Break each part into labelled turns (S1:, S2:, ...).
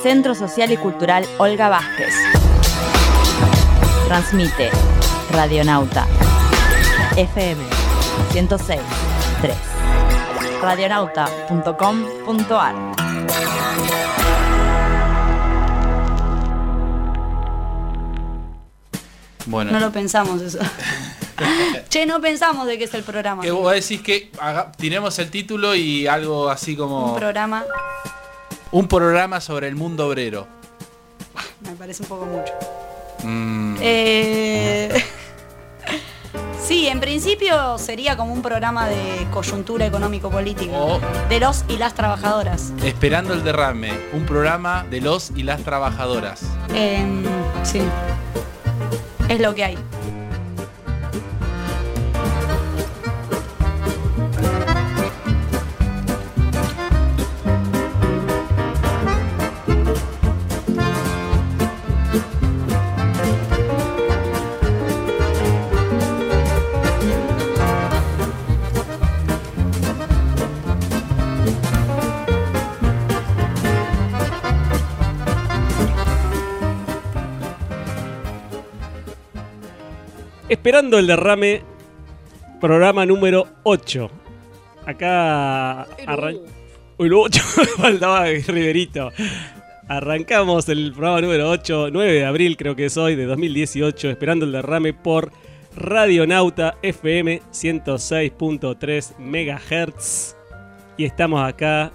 S1: Centro Social y Cultural Olga Vázquez. Transmite Radionauta FM 106.3. Radionauta.com.ar.
S2: Bueno.
S3: No lo pensamos eso. Che, no pensamos de qué es el programa.
S2: Que vos decís que tiremos el título y algo así como... Un programa sobre el mundo obrero.
S3: Me parece un poco mucho. Sí, en principio sería como un programa de coyuntura económico-política. De los y las trabajadoras.
S2: Esperando el derrame. Un programa de los y las trabajadoras.
S3: Sí. Es lo que hay.
S4: Esperando el derrame, programa número 8. Acá Uy, lo 8, faltaba Riverito. Arrancamos el programa número 8, 9 de abril creo que es hoy, de 2018, Esperando el derrame por Radionauta FM 106.3 MHz. Y estamos acá,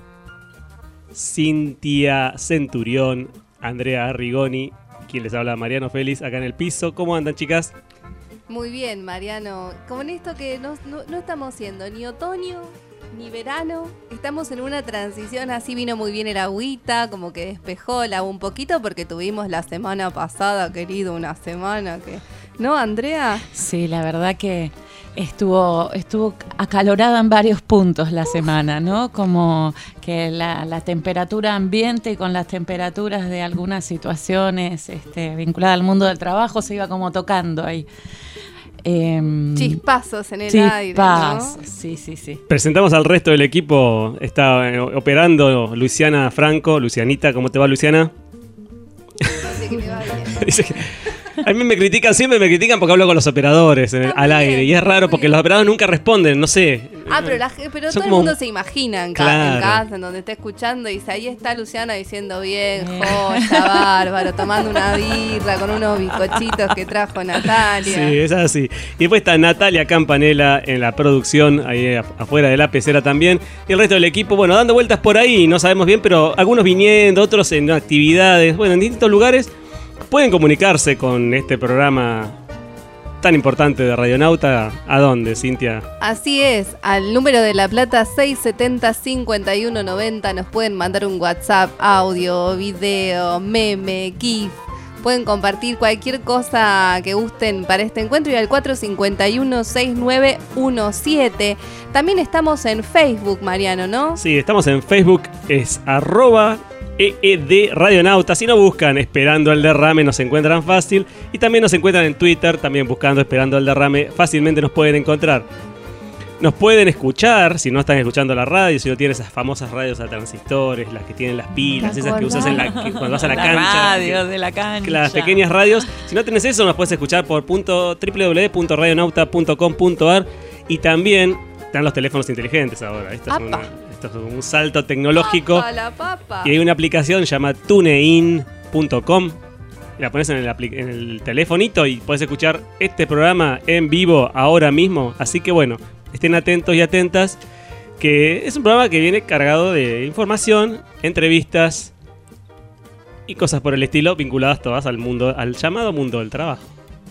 S4: Cintia Centurión, Andrea Arrigoni, quien les habla, Mariano Félix, acá en el piso. ¿Cómo andan, chicas?
S5: Muy bien, Mariano. Con esto que no estamos siendo ni otoño ni verano, estamos en una transición, así vino muy bien el agüita, como que despejó el agua un poquito, porque tuvimos la semana pasada, querido, una semana que... ¿No, Andrea?
S6: Sí, la verdad que estuvo acalorada en varios puntos la semana, ¿no? Como que la temperatura ambiente con las temperaturas de algunas situaciones vinculadas al mundo del trabajo se iba como tocando ahí.
S5: Chispazos en el aire, ¿no?
S6: Sí.
S4: Presentamos al resto del equipo. Está operando Luciana Franco. Lucianita, ¿cómo te va, Luciana?
S5: Dice que le va bien.
S4: Dice que... A mí siempre me critican porque hablo con los operadores al aire. Y es raro porque los operadores nunca responden, no sé.
S5: Pero todo el mundo se imagina en casa, en donde está escuchando, y dice, ahí está Luciana diciendo bien, joya, bárbaro, tomando una birra con unos bizcochitos que trajo Natalia.
S4: Sí, es así. Y después está Natalia Campanella en la producción, ahí afuera de la pecera también. Y el resto del equipo, bueno, dando vueltas por ahí, no sabemos bien, pero algunos viniendo, otros en actividades, bueno, en distintos lugares. Pueden comunicarse con este programa tan importante de Radionauta. ¿A dónde, Cintia?
S5: Así es, al número de La Plata 670-5190 nos pueden mandar un WhatsApp, audio, video, meme, GIF. Pueden compartir cualquier cosa que gusten para este encuentro y al 451-6917. También estamos en Facebook, Mariano, ¿no?
S4: Sí, estamos en Facebook, es @EED Radionauta. Si no buscan Esperando el derrame nos encuentran fácil. Y también nos encuentran en Twitter, también buscando Esperando el derrame, fácilmente nos pueden encontrar. Nos pueden escuchar, si no están escuchando la radio, si no tienen esas famosas radios a transistores, las que tienen las pilas, esas que usas cuando vas a la cancha.
S6: Radio de la cancha.
S4: Las pequeñas radios. Si no tenés eso, nos puedes escuchar por www.radionauta.com.ar. Y también están los teléfonos inteligentes ahora. Esto es un salto tecnológico.
S5: Papa.
S4: Y hay una aplicación llamada tunein.com. La pones en el telefonito y puedes escuchar este programa en vivo ahora mismo. Así que bueno, estén atentos y atentas, que es un programa que viene cargado de información, entrevistas y cosas por el estilo, vinculadas todas al llamado mundo del trabajo.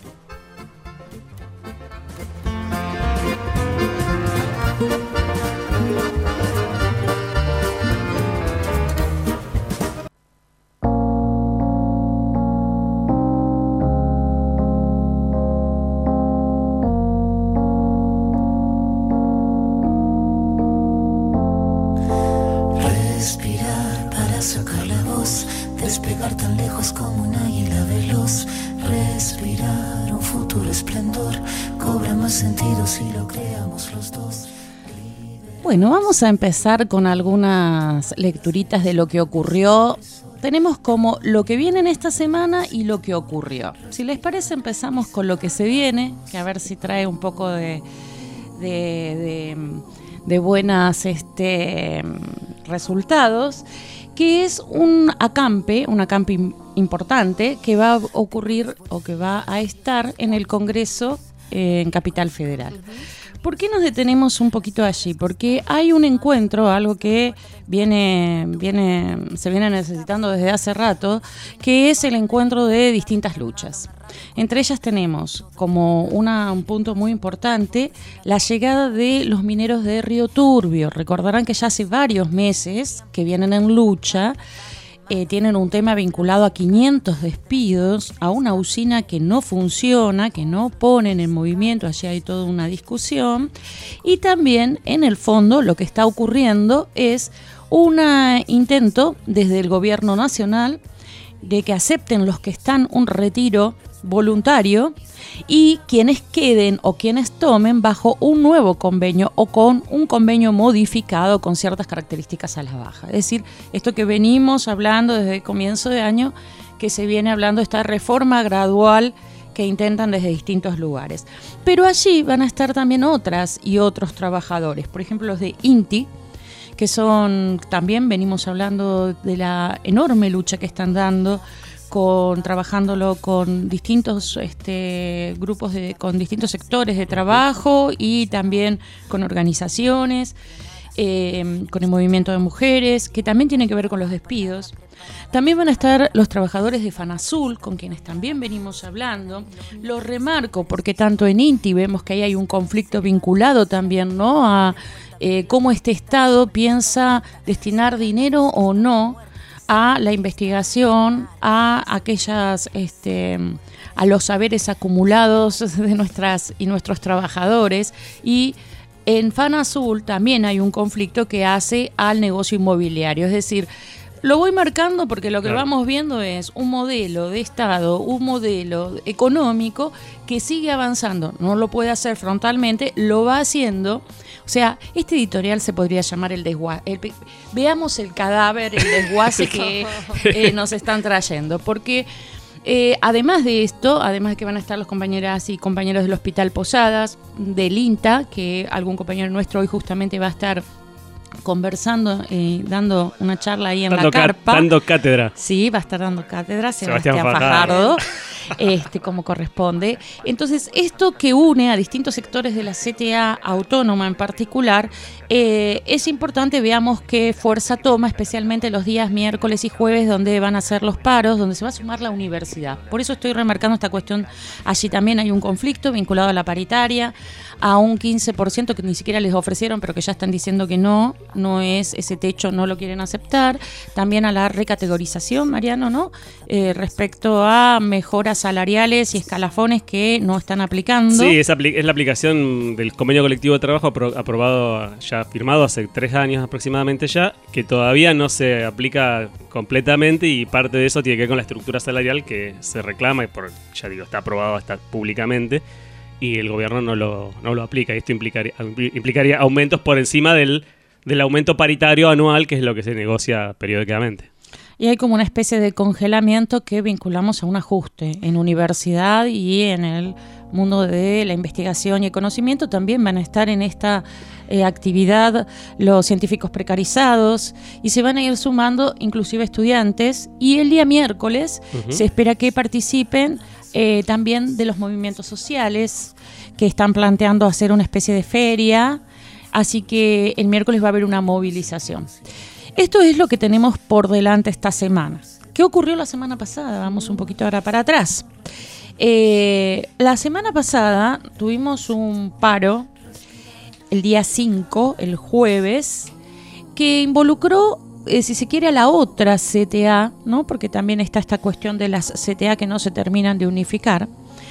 S7: Despegar tan lejos como un águila veloz. Respirar un futuro esplendor. Cobra más sentido si lo creamos los dos.
S6: Bueno, vamos a empezar con algunas lecturitas de lo que ocurrió. Tenemos como lo que viene en esta semana y lo que ocurrió. Si les parece, empezamos con lo que se viene, que a ver si trae un poco de buenas resultados, que es un acampe importante que va a ocurrir o que va a estar en el Congreso en Capital Federal. ¿Por qué nos detenemos un poquito allí? Porque hay un encuentro, algo que se viene necesitando desde hace rato, que es el encuentro de distintas luchas. Entre ellas tenemos como un punto muy importante la llegada de los mineros de Río Turbio. Recordarán que ya hace varios meses que vienen en lucha. Tienen un tema vinculado a 500 despidos, a una usina que no funciona, que no ponen en movimiento, allí hay toda una discusión. Y también, en el fondo, lo que está ocurriendo es un intento desde el gobierno nacional de que acepten los que están un retiro voluntario y quienes queden o quienes tomen bajo un nuevo convenio o con un convenio modificado con ciertas características a la baja. Es decir, esto que venimos hablando desde el comienzo de año, que se viene hablando de esta reforma gradual que intentan desde distintos lugares. Pero allí van a estar también otras y otros trabajadores, por ejemplo los de INTI, que son, también venimos hablando de la enorme lucha que están dando, trabajándolo con distintos grupos, con distintos sectores de trabajo y también con organizaciones, con el movimiento de mujeres, que también tiene que ver con los despidos. También van a estar los trabajadores de FANASUL, con quienes también venimos hablando. Lo remarco porque tanto en INTI vemos que ahí hay un conflicto vinculado también, ¿no?, a cómo este Estado piensa destinar dinero o no a la investigación, a aquellas, a los saberes acumulados de nuestros trabajadores. Y en FANASUL también hay un conflicto que hace al negocio inmobiliario, es decir, lo voy marcando porque lo que vamos viendo es un modelo de Estado, un modelo económico que sigue avanzando, no lo puede hacer frontalmente, lo va haciendo. O sea, este editorial se podría llamar el desguace. Veamos el cadáver, el desguace que nos están trayendo, porque además de esto, además de que van a estar los compañeras y compañeros del Hospital Posadas, del INTA, que algún compañero nuestro hoy justamente va a estar conversando, dando una charla ahí en la carpa.
S4: Dando cátedra.
S6: Sí, va a estar dando cátedra Sebastián Fajardo, como corresponde. Entonces, esto que une a distintos sectores de la CTA autónoma en particular, es importante, veamos qué fuerza toma, especialmente los días miércoles y jueves, donde van a ser los paros, donde se va a sumar la universidad. Por eso estoy remarcando esta cuestión. Allí también hay un conflicto vinculado a la paritaria, a un 15% que ni siquiera les ofrecieron, pero que ya están diciendo que no es ese techo, no lo quieren aceptar. También a la recategorización, Mariano, ¿no? Respecto a mejoras salariales y escalafones que no están aplicando.
S4: Sí, es la aplicación del convenio colectivo de trabajo aprobado, ya firmado hace 3 años aproximadamente ya, que todavía no se aplica completamente, y parte de eso tiene que ver con la estructura salarial que se reclama, y está aprobado hasta públicamente, y el gobierno no lo aplica, y esto implicaría aumentos por encima del aumento paritario anual, que es lo que se negocia periódicamente.
S6: Y hay como una especie de congelamiento que vinculamos a un ajuste en universidad y en el mundo de la investigación y el conocimiento. También van a estar en esta actividad los científicos precarizados, y se van a ir sumando inclusive estudiantes, y el día miércoles se espera que participen también de los movimientos sociales que están planteando hacer una especie de feria. Así que el miércoles va a haber una movilización. Esto es lo que tenemos por delante esta semana. ¿Qué ocurrió la semana pasada? Vamos un poquito ahora para atrás. La semana pasada tuvimos un paro el día 5, el jueves, que involucró, si se quiere, a la otra CTA, ¿no? Porque también está esta cuestión de las CTA que no se terminan de unificar.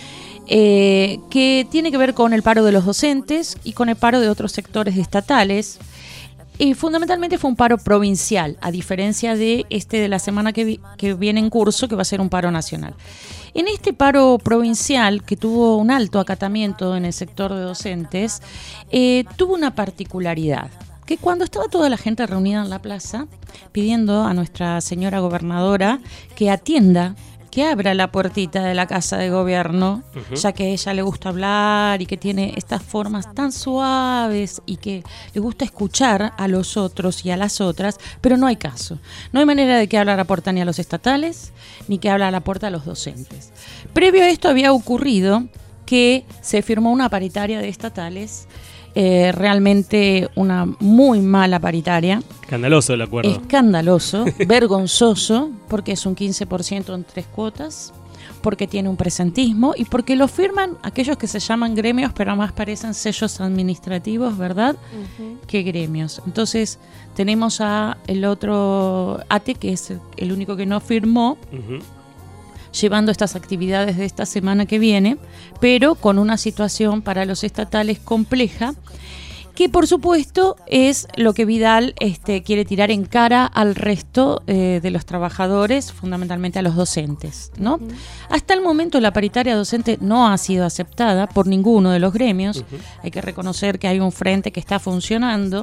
S6: Que tiene que ver con el paro de los docentes y con el paro de otros sectores estatales. Y fundamentalmente fue un paro provincial, a diferencia de la semana que viene en curso, que va a ser un paro nacional. En este paro provincial, que tuvo un alto acatamiento en el sector de docentes, tuvo una particularidad, que cuando estaba toda la gente reunida en la plaza, pidiendo a nuestra señora gobernadora que atienda, que abra la puertita de la casa de gobierno, ya que a ella le gusta hablar y que tiene estas formas tan suaves y que le gusta escuchar a los otros y a las otras, pero no hay caso. No hay manera de que abra la puerta ni a los estatales, ni que abra la puerta a los docentes. Previo a esto había ocurrido que se firmó una paritaria de estatales, realmente una muy mala paritaria.
S4: Escandaloso el acuerdo.
S6: Escandaloso, vergonzoso, porque es un 15% en 3 cuotas, porque tiene un presentismo y porque lo firman aquellos que se llaman gremios, pero más parecen sellos administrativos, ¿verdad? Que gremios. Entonces tenemos a el otro ATE, que es el único que no firmó, llevando estas actividades de esta semana que viene, pero con una situación para los estatales compleja, que por supuesto es lo que Vidal quiere tirar en cara al resto de los trabajadores, fundamentalmente a los docentes, ¿no? Hasta el momento la paritaria docente no ha sido aceptada por ninguno de los gremios. Hay que reconocer que hay un frente que está funcionando,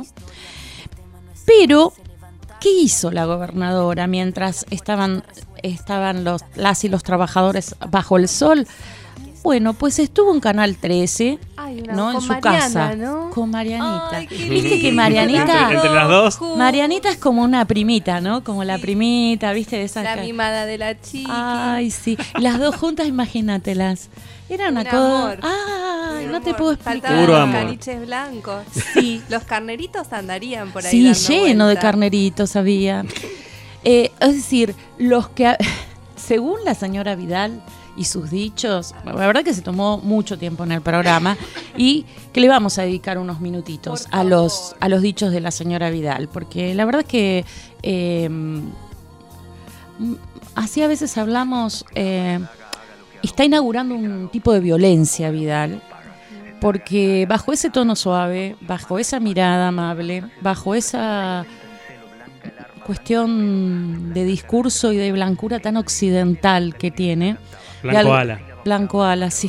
S6: pero ¿qué hizo la gobernadora mientras estaban las y los trabajadores bajo el sol? Bueno, pues estuvo en Canal 13, ¿no? En su casa, ¿no? Con Marianita.
S5: Ay,
S6: ¿Viste que Marianita?
S4: Entre las dos.
S6: Marianita es como una primita, ¿no? Como la primita, ¿viste? De esas
S5: la mimada de la chica.
S6: Ay, sí. Las dos juntas, imagínatelas. Era una cosa. Ay, no te puedo explicar.
S4: Puro
S5: Los
S4: amor.
S5: caniches blancos.
S6: Sí.
S5: Los carneritos andarían por ahí.
S6: Sí,
S5: dando
S6: lleno de
S5: vuelta.
S6: carneritos había. Es decir, los que, según la señora Vidal y sus dichos, la verdad que se tomó mucho tiempo en el programa y que le vamos a dedicar unos minutitos a los dichos de la señora Vidal, porque la verdad que así a veces hablamos, está inaugurando un tipo de violencia Vidal, porque bajo ese tono suave, bajo esa mirada amable, bajo esa cuestión de discurso y de blancura tan occidental que tiene.
S4: Blanco ala.
S6: Blanco ala, sí.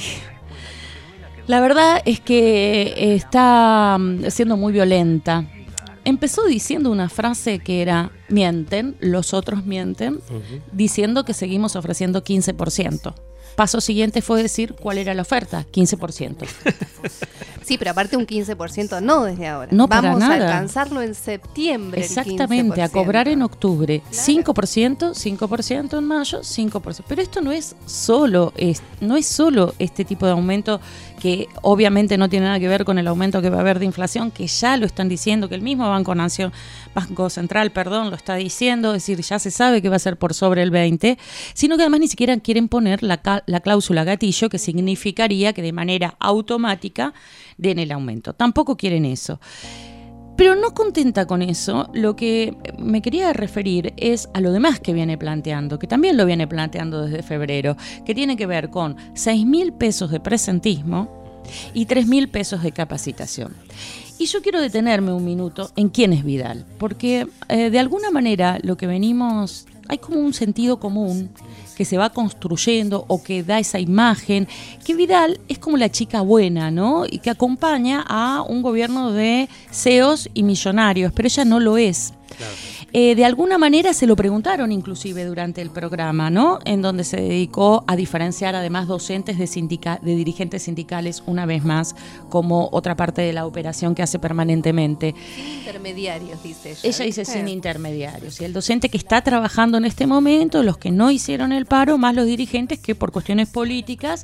S6: La verdad es que está siendo muy violenta. Empezó diciendo una frase que era: mienten, los otros mienten, diciendo que seguimos ofreciendo 15%. Paso siguiente fue decir cuál era la oferta, 15%.
S5: Sí, pero aparte un 15% no desde ahora.
S6: No, para
S5: Vamos
S6: nada.
S5: a alcanzarlo en septiembre.
S6: Exactamente, a cobrar en octubre.
S5: Claro.
S6: 5% en mayo, 5%. Pero esto no es solo este tipo de aumento, que obviamente no tiene nada que ver con el aumento que va a haber de inflación, que ya lo están diciendo, que el mismo Banco Central, lo está diciendo, es decir, ya se sabe que va a ser por sobre el 20%, sino que además ni siquiera quieren poner la cláusula gatillo, que significaría que de manera automática den el aumento. Tampoco quieren eso. Pero no contenta con eso, lo que me quería referir es a lo demás que viene planteando, que también lo viene planteando desde febrero, que tiene que ver con 6.000 pesos de presentismo y 3.000 pesos de capacitación. Y yo quiero detenerme un minuto en quién es Vidal, porque de alguna manera lo que venimos, hay como un sentido común que se va construyendo o que da esa imagen, que Vidal es como la chica buena, ¿no? Y que acompaña a un gobierno de CEOs y millonarios, pero ella no lo es. Claro. De alguna manera se lo preguntaron inclusive durante el programa, ¿no? En donde se dedicó a diferenciar además docentes de dirigentes sindicales, una vez más, como otra parte de la operación que hace permanentemente.
S5: Sin intermediarios, dice ella.
S6: Ella dice sin intermediarios. Y el docente que está trabajando en este momento, los que no hicieron el paro, más los dirigentes que por cuestiones políticas,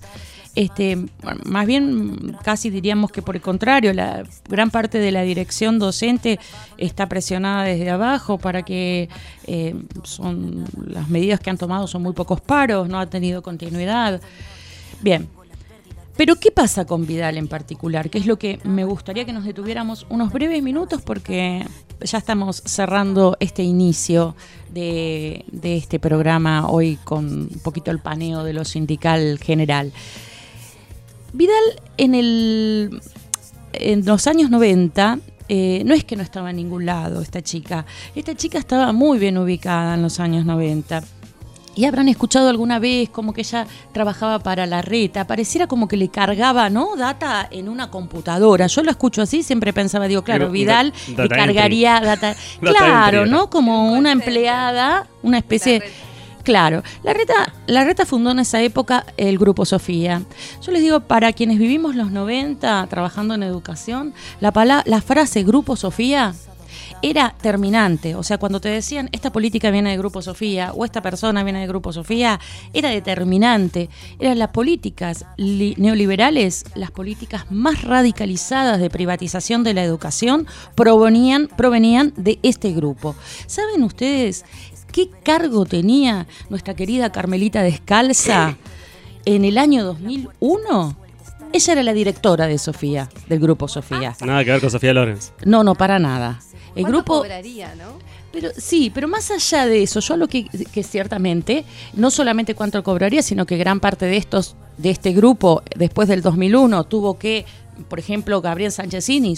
S6: más bien casi diríamos que por el contrario, la gran parte de la dirección docente está presionada desde abajo para que son las medidas que han tomado son muy pocos paros, no ha tenido continuidad. Bien, pero ¿qué pasa con Vidal en particular? Que es lo que me gustaría que nos detuviéramos unos breves minutos, porque ya estamos cerrando este inicio de este programa hoy con un poquito el paneo de lo sindical general. Vidal en los años 90 no es que no estaba en ningún lado esta chica estaba muy bien ubicada en los años 90. y habrán escuchado alguna vez como que ella trabajaba para Larreta, pareciera como que le cargaba, ¿no?, data en una computadora. Yo lo escucho así, siempre pensaba, digo, claro, Vidal le cargaría data. Claro, ¿no? Como una empleada, una especie... Claro, Larreta fundó en esa época el Grupo Sofía. Yo les digo, para quienes vivimos los 90 trabajando en educación, la frase Grupo Sofía era terminante. O sea, cuando te decían esta política viene de Grupo Sofía o esta persona viene de Grupo Sofía, era determinante. Eran las políticas neoliberales, las políticas más radicalizadas de privatización de la educación provenían de este grupo. ¿Saben ustedes qué cargo tenía nuestra querida Carmelita Descalza en el año 2001? Ella era la directora de Sofía, del Grupo Sofía.
S4: Nada que ver con Sofía Lorenz.
S6: No, para nada. El grupo
S5: cobraría, ¿no?
S6: Pero más allá de eso, yo lo que ciertamente, no solamente cuánto cobraría, sino que gran parte de este grupo, después del 2001, tuvo que, por ejemplo, Gabriel Sanchezini,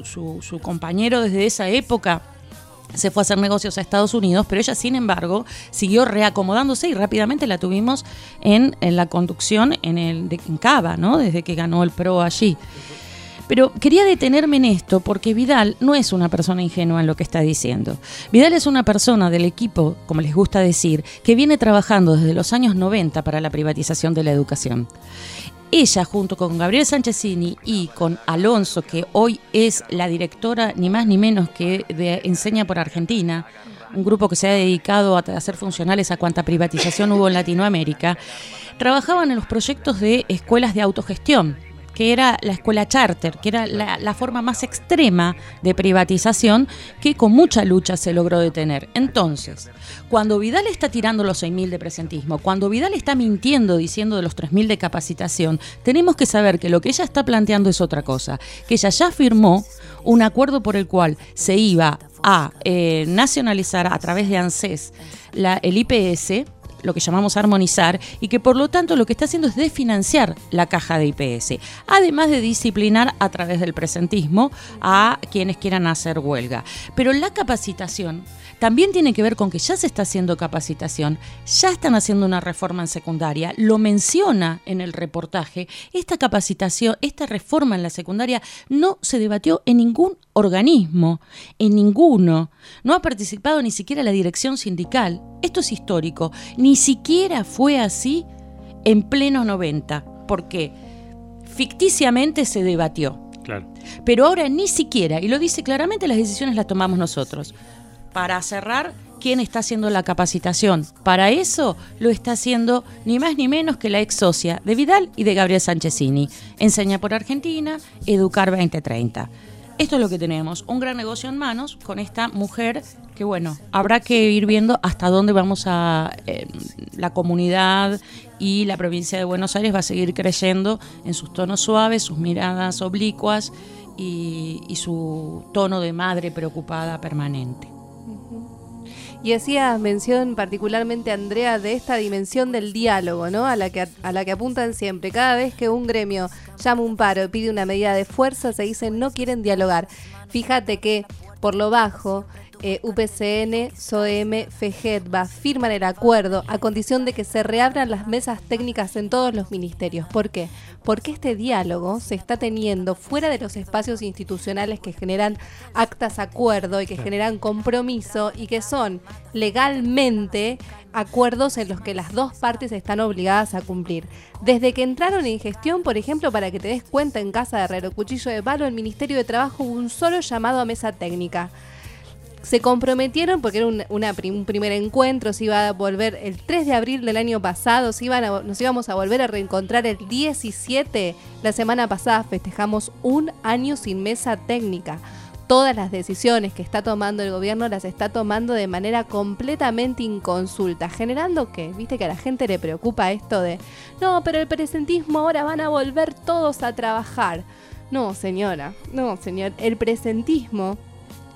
S6: su compañero desde esa época, se fue a hacer negocios a Estados Unidos, pero ella, sin embargo, siguió reacomodándose y rápidamente la tuvimos en la conducción en Cava, ¿no? Desde que ganó el PRO allí. Pero quería detenerme en esto porque Vidal no es una persona ingenua en lo que está diciendo. Vidal es una persona del equipo, como les gusta decir, que viene trabajando desde los años 90 para la privatización de la educación. Ella, junto con Gabriel Sanchezini y con Alonso, que hoy es la directora ni más ni menos que de Enseña por Argentina, un grupo que se ha dedicado a hacer funcionales a cuanta privatización hubo en Latinoamérica, trabajaban en los proyectos de escuelas de autogestión, que era la escuela charter, que era la forma más extrema de privatización que con mucha lucha se logró detener. Entonces, cuando Vidal está tirando los 6.000 de presentismo, cuando Vidal está mintiendo diciendo de los 3.000 de capacitación, tenemos que saber que lo que ella está planteando es otra cosa, que ella ya firmó un acuerdo por el cual se iba a nacionalizar a través de ANSES el IPS, lo que llamamos armonizar, y que por lo tanto lo que está haciendo es desfinanciar la caja de IPS, además de disciplinar a través del presentismo a quienes quieran hacer huelga. Pero la capacitación también tiene que ver con que ya se está haciendo capacitación, ya están haciendo una reforma en secundaria, lo menciona en el reportaje. Esta capacitación, esta reforma en la secundaria no se debatió en ningún organismo, en ninguno. No ha participado ni siquiera la dirección sindical. Esto es histórico. Ni siquiera fue así en pleno 90, porque ficticiamente se debatió.
S4: Claro.
S6: Pero ahora ni siquiera, y lo dice claramente, las decisiones las tomamos nosotros. Para cerrar, ¿quién está haciendo la capacitación? Para eso lo está haciendo ni más ni menos que la ex socia de Vidal y de Gabriel Sanchezini. Enseña por Argentina, Educar 2030. Esto es lo que tenemos, un gran negocio en manos con esta mujer que, bueno, habrá que ir viendo hasta dónde vamos a... la comunidad y la provincia de Buenos Aires va a seguir creyendo en sus tonos suaves, sus miradas oblicuas y su tono de madre preocupada permanente.
S5: Y hacías mención particularmente, Andrea, de esta dimensión del diálogo, ¿no? A la que apuntan siempre. Cada vez que un gremio llama un paro y pide una medida de fuerza, se dicen no quieren dialogar. Fíjate que por lo bajo, UPCN, SOEM, FEGETBA firman el acuerdo a condición de que se reabran las mesas técnicas en todos los ministerios. ¿Por qué? Porque este diálogo se está teniendo fuera de los espacios institucionales que generan actas acuerdo y que generan compromiso y que son legalmente acuerdos en los que las dos partes están obligadas a cumplir. Desde que entraron en gestión, por ejemplo, para que te des cuenta, en casa de Herrero Cuchillo de Palo, el Ministerio de Trabajo hubo un solo llamado a mesa técnica. Se comprometieron, porque era un primer encuentro, se iba a volver el 3 de abril del año pasado, nos íbamos a volver a reencontrar el 17. La semana pasada festejamos un año sin mesa técnica. Todas las decisiones que está tomando el gobierno las está tomando de manera completamente inconsulta, generando que, viste que a la gente le preocupa esto de, no, pero el presentismo ahora van a volver todos a trabajar. No, señora, no, señor, el presentismo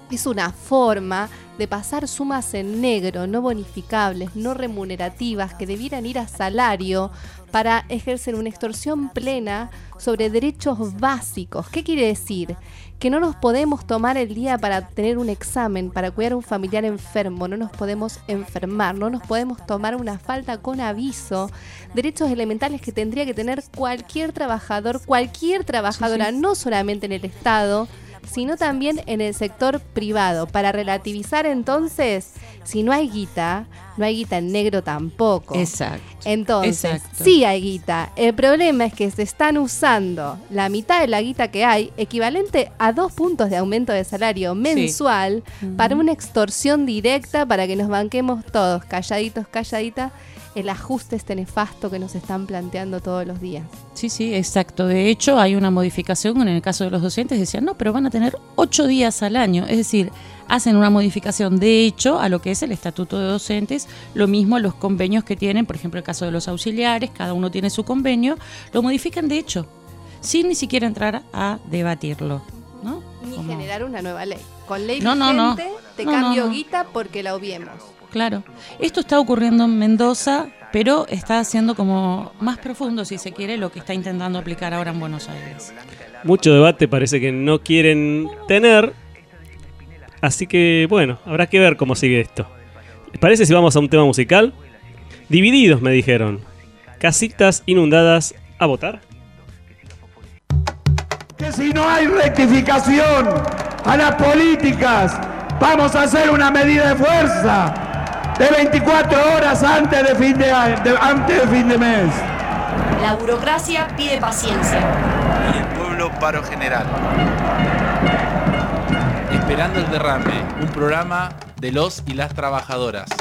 S5: Es una forma de pasar sumas en negro, no bonificables, no remunerativas, que debieran ir a salario para ejercer una extorsión plena sobre derechos básicos. ¿Qué quiere decir? Que no nos podemos tomar el día para tener un examen, para cuidar a un familiar enfermo, no nos podemos enfermar, no nos podemos tomar una falta con aviso. Derechos elementales que tendría que tener cualquier trabajador, cualquier trabajadora, no solamente en el Estado, sino también en el sector privado. Para relativizar entonces, si no hay guita, no hay guita en negro tampoco.
S6: Exacto.
S5: Entonces, sí hay guita. El problema es que se están usando la mitad de la guita que hay, equivalente a 2 puntos de aumento de salario mensual, para una extorsión directa, para que nos banquemos todos, calladitos, calladitas, el ajuste este nefasto que nos están planteando todos los días.
S6: Sí, exacto. De hecho, hay una modificación en el caso de los docentes. Decían, no, pero van a tener 8 días al año. Es decir, hacen una modificación de hecho a lo que es el estatuto de docentes. Lo mismo los convenios que tienen, por ejemplo, el caso de los auxiliares, cada uno tiene su convenio. Lo modifican de hecho, sin ni siquiera entrar a debatirlo, ¿no?
S5: Ni generar una nueva ley. Con ley vigente te cambio guita porque la obviemos.
S6: Claro. Esto está ocurriendo en Mendoza, pero está haciendo como más profundo, si se quiere, lo que está intentando aplicar ahora en Buenos Aires.
S4: Mucho debate parece que no quieren tener, así que bueno, habrá que ver cómo sigue esto. ¿Les parece si vamos a un tema musical? Divididos, me dijeron. Casitas inundadas, ¿a votar?
S8: Que si no hay rectificación a las políticas, vamos a hacer una medida de fuerza de 24 horas antes de fin de mes.
S3: La burocracia pide paciencia.
S2: Y el pueblo paro general. Esperando el derrame, un programa de los y las trabajadoras.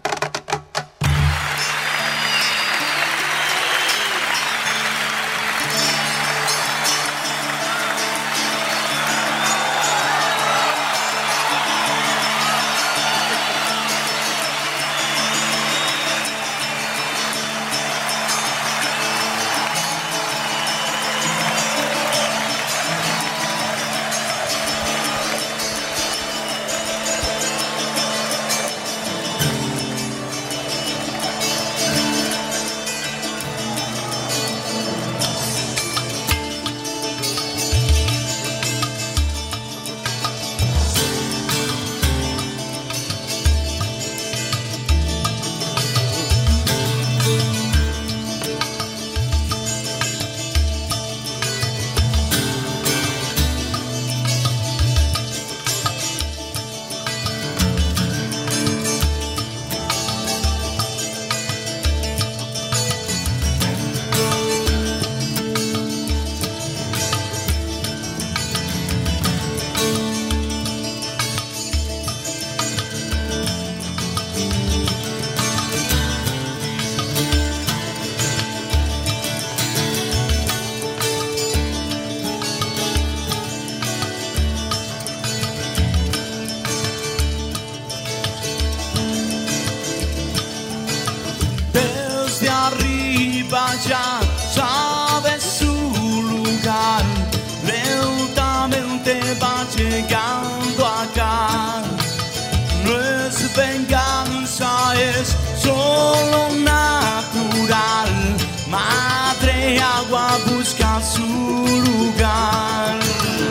S9: ya sabe su lugar, lentamente va llegando acá. No es venganza, es solo natural. Madre agua busca su lugar.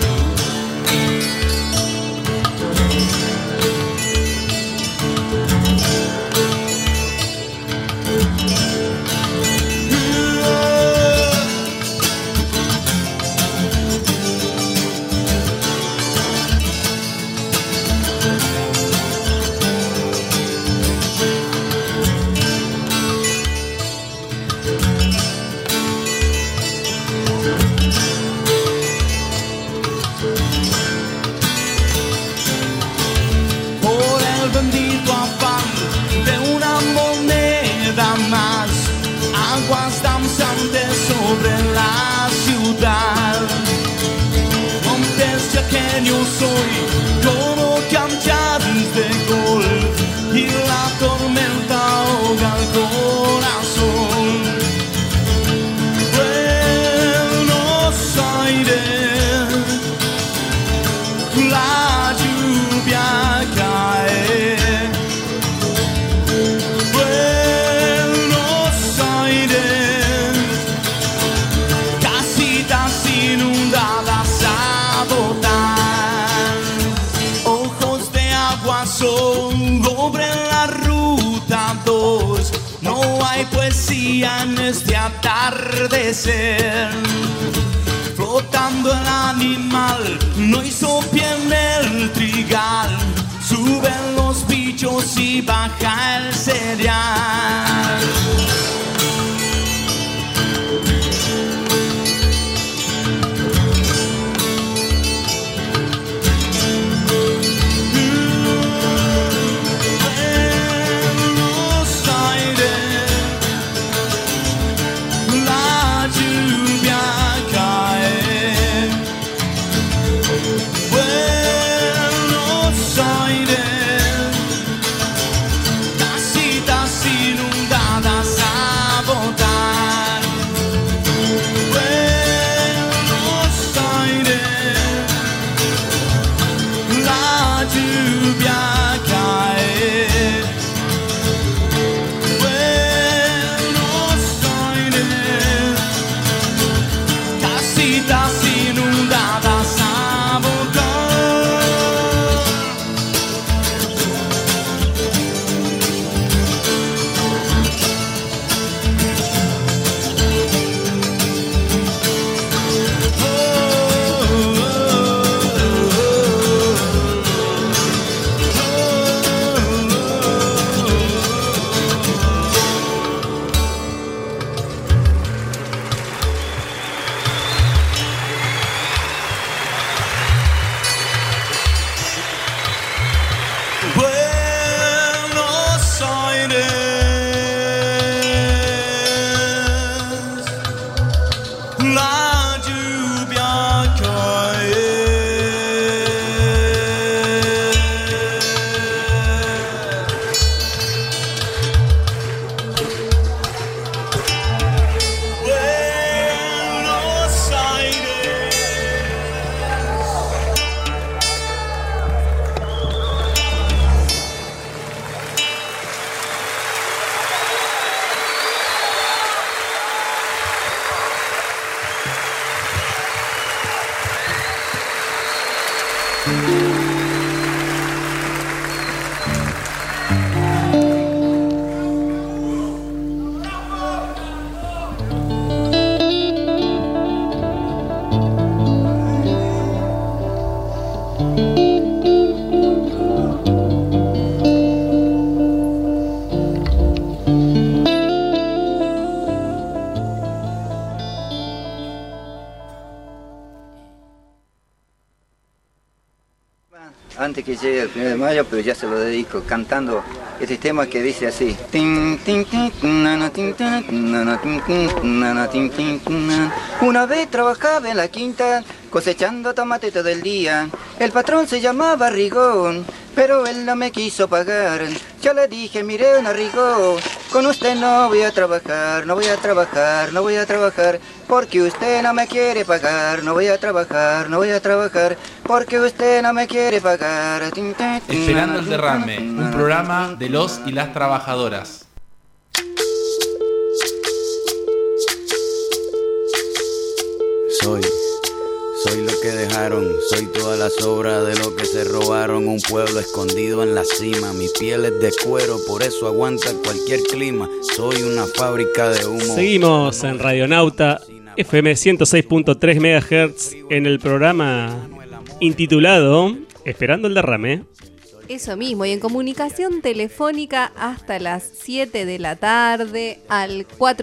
S9: Aguas danzantes sobre la ciudad. Montes chaqueños soy como canchares de golf y la tormenta ahoga el corazón. Buenos Aires, la lluvia sobre la ruta 2. No hay poesía en este atardecer. Flotando el animal, no hizo pie en el trigal. Suben los bichos y baja el cereal.
S10: Antes que llegue el 1 de mayo, pero ya se lo dedico cantando este tema que dice así. Una vez trabajaba en la quinta cosechando tomate todo el día. El patrón se llamaba Rigón, pero él no me quiso pagar. Yo le dije, mire, don Rigón, con usted no voy a trabajar, no voy a trabajar, no voy a trabajar, porque usted no me quiere pagar, no voy a trabajar, no voy a trabajar, porque usted no me quiere pagar.
S2: Esperando el derrame, un programa de los y las trabajadoras.
S11: Soy lo que dejaron, soy toda la sobra de lo que se robaron. Un pueblo escondido en la cima, mi piel es de cuero, por eso aguanta cualquier clima. Soy una fábrica de humo.
S4: Seguimos en Radionauta FM 106.3 MHz en el programa intitulado Esperando el derrame.
S5: Eso mismo, y en comunicación telefónica hasta las 7 de la tarde al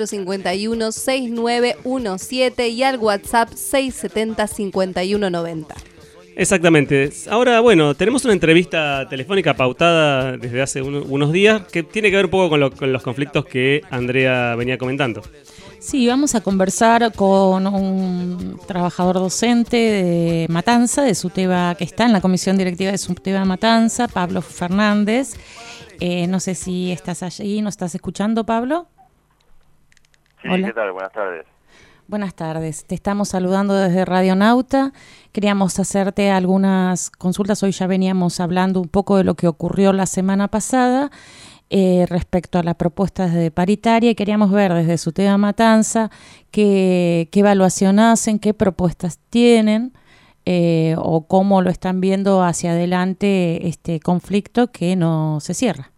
S5: 451-6917 y al WhatsApp 670-5190.
S4: Exactamente. Ahora, bueno, tenemos una entrevista telefónica pautada desde hace unos días que tiene que ver un poco con los conflictos que Andrea venía comentando.
S6: Sí, vamos a conversar con un trabajador docente de Matanza, de SUTEBA, que está en la comisión directiva de SUTEBA Matanza, Pablo Fernández. No sé si estás allí, ¿nos estás escuchando, Pablo?
S12: Sí,
S6: Hola.
S12: ¿Qué tal? Buenas tardes.
S6: Buenas tardes, te estamos saludando desde Radionauta. Queríamos hacerte algunas consultas, hoy ya veníamos hablando un poco de lo que ocurrió la semana pasada. Respecto a las propuestas de paritaria, y queríamos ver desde SUTEBA Matanza qué evaluación hacen, qué propuestas tienen o cómo lo están viendo hacia adelante este conflicto que no se cierra.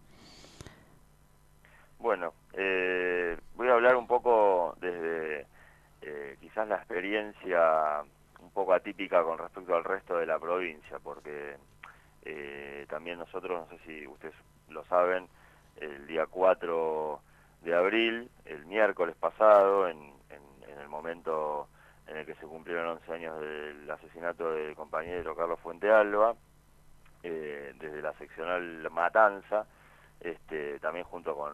S12: Bueno, voy a hablar un poco desde quizás la experiencia un poco atípica con respecto al resto de la provincia, porque también nosotros, no sé si ustedes lo saben, el día 4 de abril, el miércoles pasado, en el momento en el que se cumplieron 11 años del asesinato del compañero Carlos Fuentealba, desde la seccional Matanza, también junto con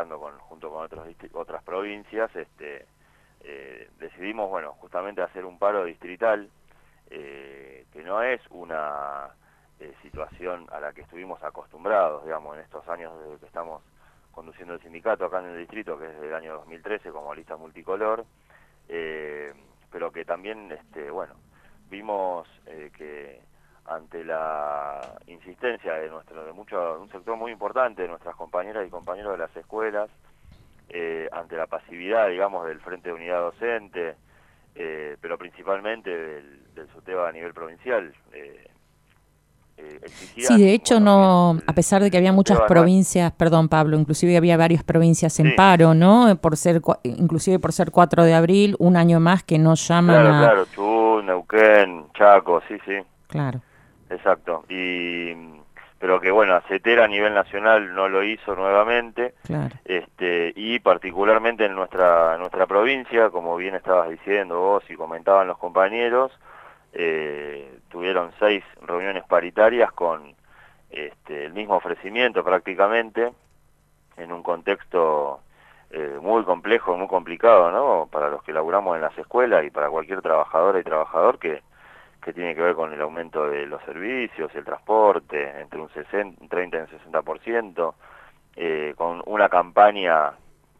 S12: otras provincias, decidimos, bueno, justamente hacer un paro distrital, que no es una situación a la que estuvimos acostumbrados, digamos, en estos años desde que estamos conduciendo el sindicato acá en el distrito, que es desde el año 2013 como lista multicolor, pero que también, bueno, vimos que ante la insistencia de un sector muy importante de nuestras compañeras y compañeros de las escuelas, ante la pasividad, digamos, del Frente de Unidad Docente, pero principalmente del SUTEBA a nivel provincial,
S6: sí, de hecho, no, a pesar de que había muchas provincias, perdón Pablo, inclusive había varias provincias en paro, ¿no? Inclusive por ser 4 de abril, un año más que no llaman
S12: Claro, Chubut, Neuquén, Chaco, sí.
S6: Claro.
S12: Exacto, pero que bueno, CETERA a nivel nacional no lo hizo nuevamente,
S6: claro.
S12: Y particularmente en nuestra provincia, como bien estabas diciendo vos y comentaban los compañeros, tuvieron 6 reuniones paritarias con el mismo ofrecimiento prácticamente, en un contexto muy complejo, muy complicado, ¿no? Para los que laburamos en las escuelas y para cualquier trabajadora y trabajador que tiene que ver con el aumento de los servicios, el transporte, entre un 30 y un 60%, con una campaña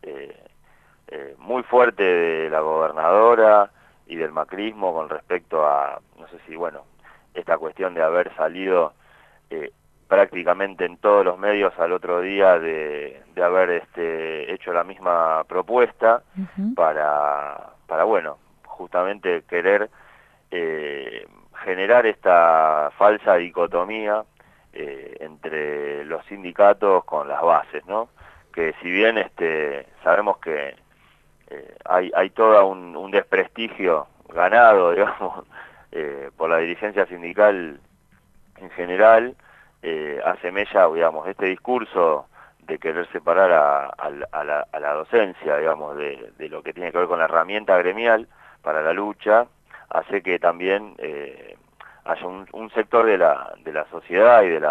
S12: muy fuerte de la gobernadora y del macrismo con respecto a, no sé si, bueno, esta cuestión de haber salido prácticamente en todos los medios al otro día de haber hecho la misma propuesta para bueno, justamente querer generar esta falsa dicotomía entre los sindicatos con las bases, ¿no? Que si bien sabemos que hay todo un desprestigio ganado, digamos, por la dirigencia sindical en general, hace mella, digamos, este discurso de querer separar a la docencia, digamos, de lo que tiene que ver con la herramienta gremial para la lucha, hace que también haya un sector de la sociedad y de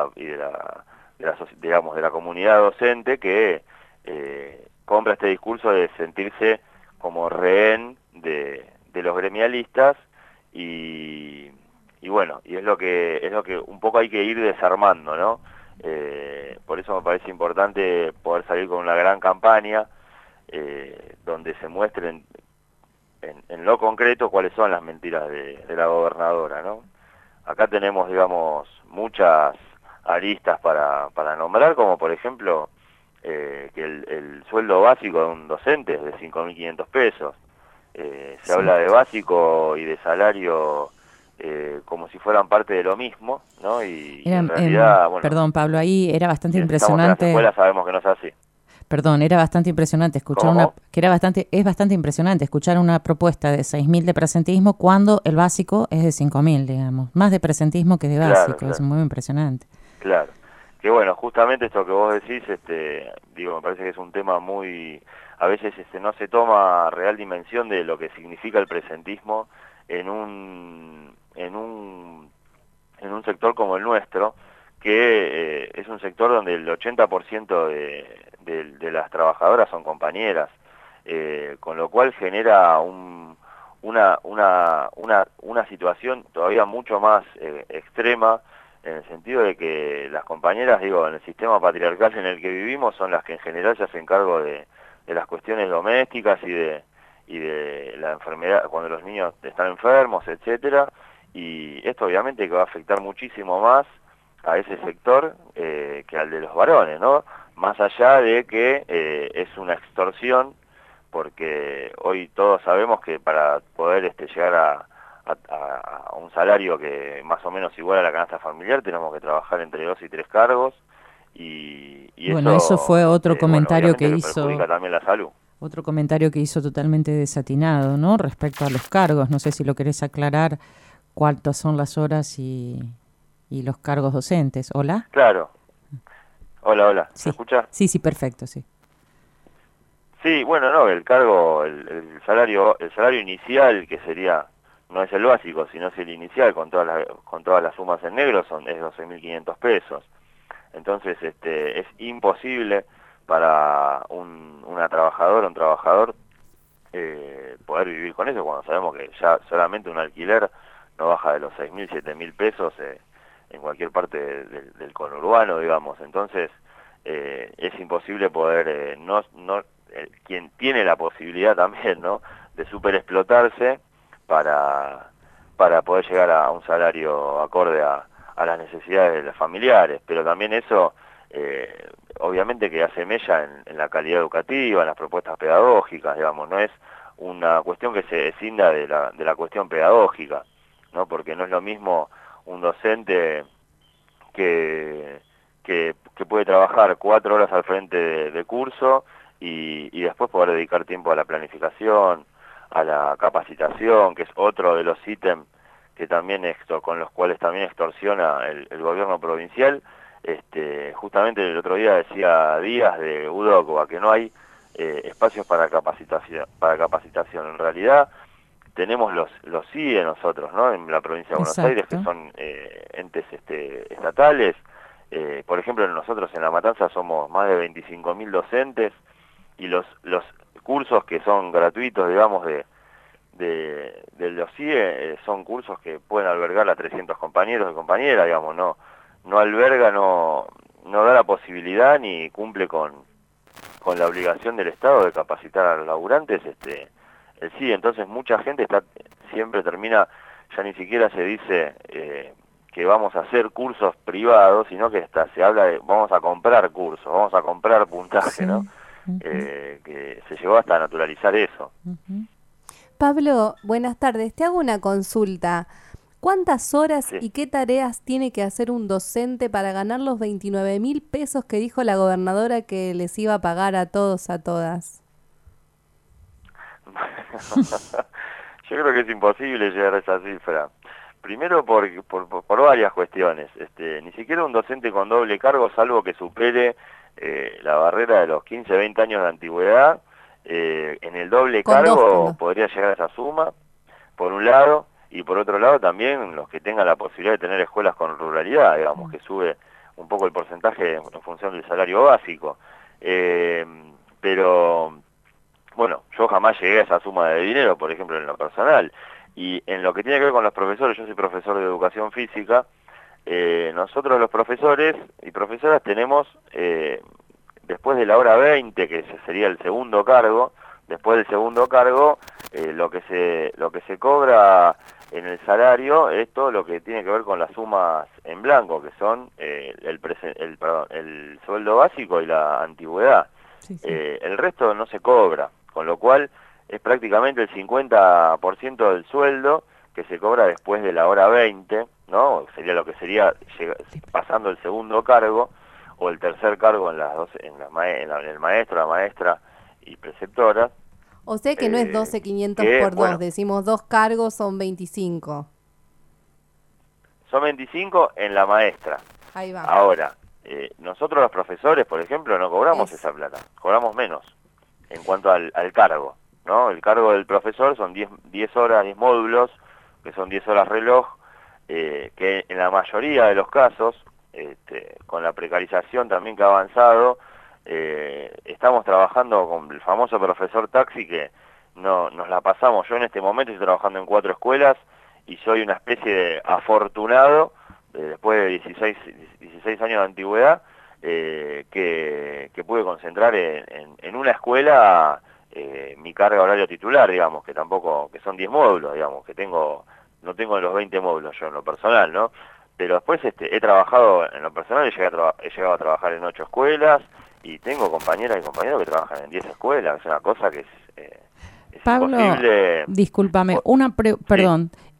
S12: la comunidad docente que compra este discurso de sentirse como rehén de los gremialistas y bueno, y es lo que un poco hay que ir desarmando, ¿no? Por eso me parece importante poder salir con una gran campaña donde se muestren en lo concreto cuáles son las mentiras de la gobernadora, ¿no? Acá tenemos, digamos, muchas aristas para nombrar, como por ejemplo que el sueldo básico de un docente es de 5.500 pesos. Se habla de básico y de salario como si fueran parte de lo mismo, ¿no? Y en realidad, bueno,
S6: perdón Pablo, ahí era bastante impresionante.
S12: En las escuelas sabemos que no es así.
S6: Perdón, era bastante impresionante escuchar es bastante impresionante escuchar una propuesta de 6.000 de presentismo cuando el básico es de 5.000, digamos. Más de presentismo que de básico, claro. Es muy impresionante.
S12: Claro. Que bueno, justamente esto que vos decís, me parece que es un tema muy... A veces no se toma real dimensión de lo que significa el presentismo en un sector como el nuestro, que es un sector donde el 80% de las trabajadoras son compañeras, con lo cual genera una situación todavía mucho más extrema, en el sentido de que las compañeras, en el sistema patriarcal en el que vivimos, son las que en general se hacen cargo de las cuestiones domésticas y de la enfermedad, cuando los niños están enfermos, etcétera, y esto obviamente que va a afectar muchísimo más a ese sector que al de los varones, ¿no? Más allá de que es una extorsión, porque hoy todos sabemos que para poder llegar a a un salario que más o menos igual a la canasta familiar, tenemos que trabajar entre 2 y 3 cargos y
S6: bueno, eso fue otro comentario que hizo.
S12: Perjudica también la salud.
S6: Otro comentario que hizo totalmente desatinado, ¿no? Respecto a los cargos, no sé si lo querés aclarar, cuántas son las horas y los cargos docentes. ¿Hola?
S12: Claro. Hola.
S6: Sí.
S12: ¿Se escucha?
S6: Sí, perfecto, sí.
S12: Sí, bueno, no, el cargo, el salario inicial, que sería, no es el básico, sino es el inicial, con todas las sumas en negro, es 12.500 pesos. Entonces, es imposible para una trabajadora, un trabajador, poder vivir con eso, cuando sabemos que ya solamente un alquiler no baja de los 6.000, 7.000 pesos en cualquier parte del conurbano, digamos. Entonces, es imposible poder, quien tiene la posibilidad también, ¿no?, de superexplotarse para poder llegar a un salario acorde a las necesidades de los familiares, pero también eso obviamente que hace mella en la calidad educativa, en las propuestas pedagógicas, digamos, no es una cuestión que se descinda de la cuestión pedagógica, ¿no? Porque no es lo mismo un docente que puede trabajar 4 horas al frente de curso y después poder dedicar tiempo a la planificación, a la capacitación, que es otro de los ítems que también con los cuales también extorsiona el gobierno provincial. Justamente el otro día decía Díaz de Udocoa que no hay espacios para capacitación. En realidad tenemos los CIE nosotros, ¿no?, en la provincia de Buenos Aires, que son entes estatales. Por ejemplo, nosotros en La Matanza somos más de 25.000 docentes y los cursos que son gratuitos, digamos, de los CIE son cursos que pueden albergar a 300 compañeros y compañeras, digamos, no alberga, no da la posibilidad ni cumple con la obligación del Estado de capacitar a los laburantes el CIE. Entonces mucha gente siempre termina, ya ni siquiera se dice que vamos a hacer cursos privados, sino que se habla de vamos a comprar cursos, vamos a comprar puntaje, sí, ¿no? Que se llegó hasta a naturalizar eso.
S5: Pablo, buenas tardes. Te hago una consulta. ¿Cuántas horas y qué tareas tiene que hacer un docente para ganar los 29.000 pesos que dijo la gobernadora que les iba a pagar a todos, a todas?
S12: Yo creo que es imposible llegar a esa cifra. Primero por varias cuestiones. Ni siquiera un docente con doble cargo, salvo que supere la barrera de los 15, 20 años de antigüedad, en el doble cargo podría llegar a esa suma, por un lado, y por otro lado también los que tengan la posibilidad de tener escuelas con ruralidad, digamos, que sube un poco el porcentaje en función del salario básico. Pero, bueno, yo jamás llegué a esa suma de dinero, por ejemplo, en lo personal. Y en lo que tiene que ver con los profesores, yo soy profesor de educación física, nosotros los profesores y profesoras tenemos, después de la hora 20, que sería el segundo cargo, después del segundo cargo, lo que se cobra en el salario es todo lo que tiene que ver con las sumas en blanco, que son el sueldo básico y la antigüedad. Sí. El resto no se cobra, con lo cual es prácticamente el 50% del sueldo que se cobra después de la hora 20, ¿no? Sería lo que sería pasando el segundo cargo o el tercer cargo en el maestro, la maestra y preceptora.
S5: O sea que no es 12.500 por 2, decimos 2 cargos son 25.
S12: Son 25 en la maestra.
S5: Ahí va.
S12: Ahora, nosotros los profesores, por ejemplo, no cobramos esa plata, cobramos menos en cuanto al cargo, ¿no? El cargo del profesor son 10 horas, 10 módulos, que son 10 horas reloj, que en la mayoría de los casos, con la precarización también que ha avanzado, estamos trabajando con el famoso profesor taxi que nos la pasamos. Yo en este momento estoy trabajando en 4 escuelas y soy una especie de afortunado, después de 16 años de antigüedad, que pude concentrar en una escuela mi carga horaria titular, digamos, que son 10 módulos, digamos, que no tengo los 20 módulos yo en lo personal, ¿no? Pero después he trabajado en lo personal, he llegado a trabajar en 8 escuelas y tengo compañeras y compañeros que trabajan en 10 escuelas. Es una cosa que es
S6: Pablo,
S12: imposible.
S6: Discúlpame, perdón.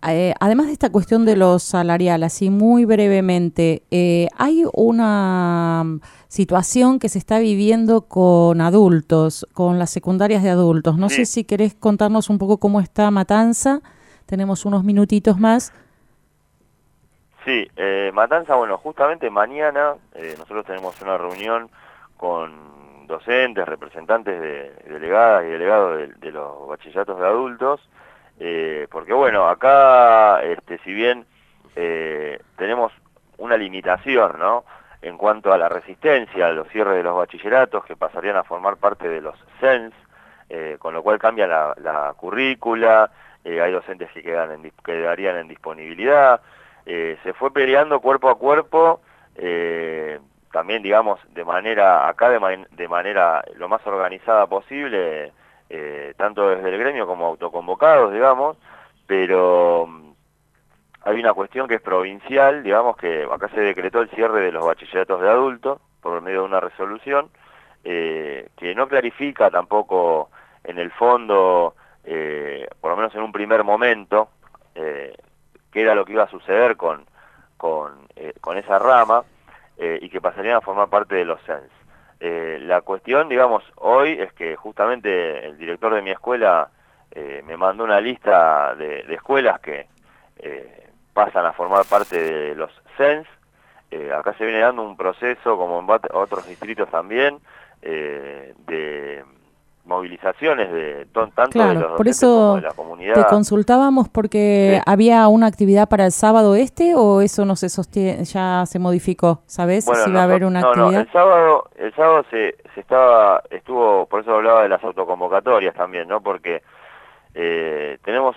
S6: además de esta cuestión de lo salarial, así muy brevemente, hay una situación que se está viviendo con adultos, con las secundarias de adultos. No sé si querés contarnos un poco cómo está Matanza. Tenemos unos minutitos más.
S12: Sí, Matanza, bueno, justamente mañana nosotros tenemos una reunión con docentes, representantes de delegadas y delegados de los bachilleratos de adultos, porque bueno, acá, si bien tenemos una limitación, ¿no?, en cuanto a la resistencia a los cierres de los bachilleratos, que pasarían a formar parte de los CENS, con lo cual cambia la currícula, hay docentes que quedarían en disponibilidad. Se fue peleando cuerpo a cuerpo, también digamos de manera lo más organizada posible, tanto desde el gremio como autoconvocados, digamos, pero hay una cuestión que es provincial, digamos que acá se decretó el cierre de los bachilleratos de adultos por medio de una resolución, que no clarifica tampoco en el fondo, por lo menos en un primer momento, qué era lo que iba a suceder con esa rama, y que pasarían a formar parte de los CENS. La cuestión, digamos, hoy es que justamente el director de mi escuela me mandó una lista de escuelas que pasan a formar parte de los CENS. Acá se viene dando un proceso, como en otros distritos también, de movilizaciones de tanto de los
S6: por eso
S12: como de la comunidad.
S6: Te consultábamos porque había una actividad para el sábado o eso no se sostiene, ya se modificó, ¿sabés?
S12: Bueno,
S6: si va a haber una actividad.
S12: El sábado estuvo, por eso hablaba de las autoconvocatorias también, ¿no? Porque tenemos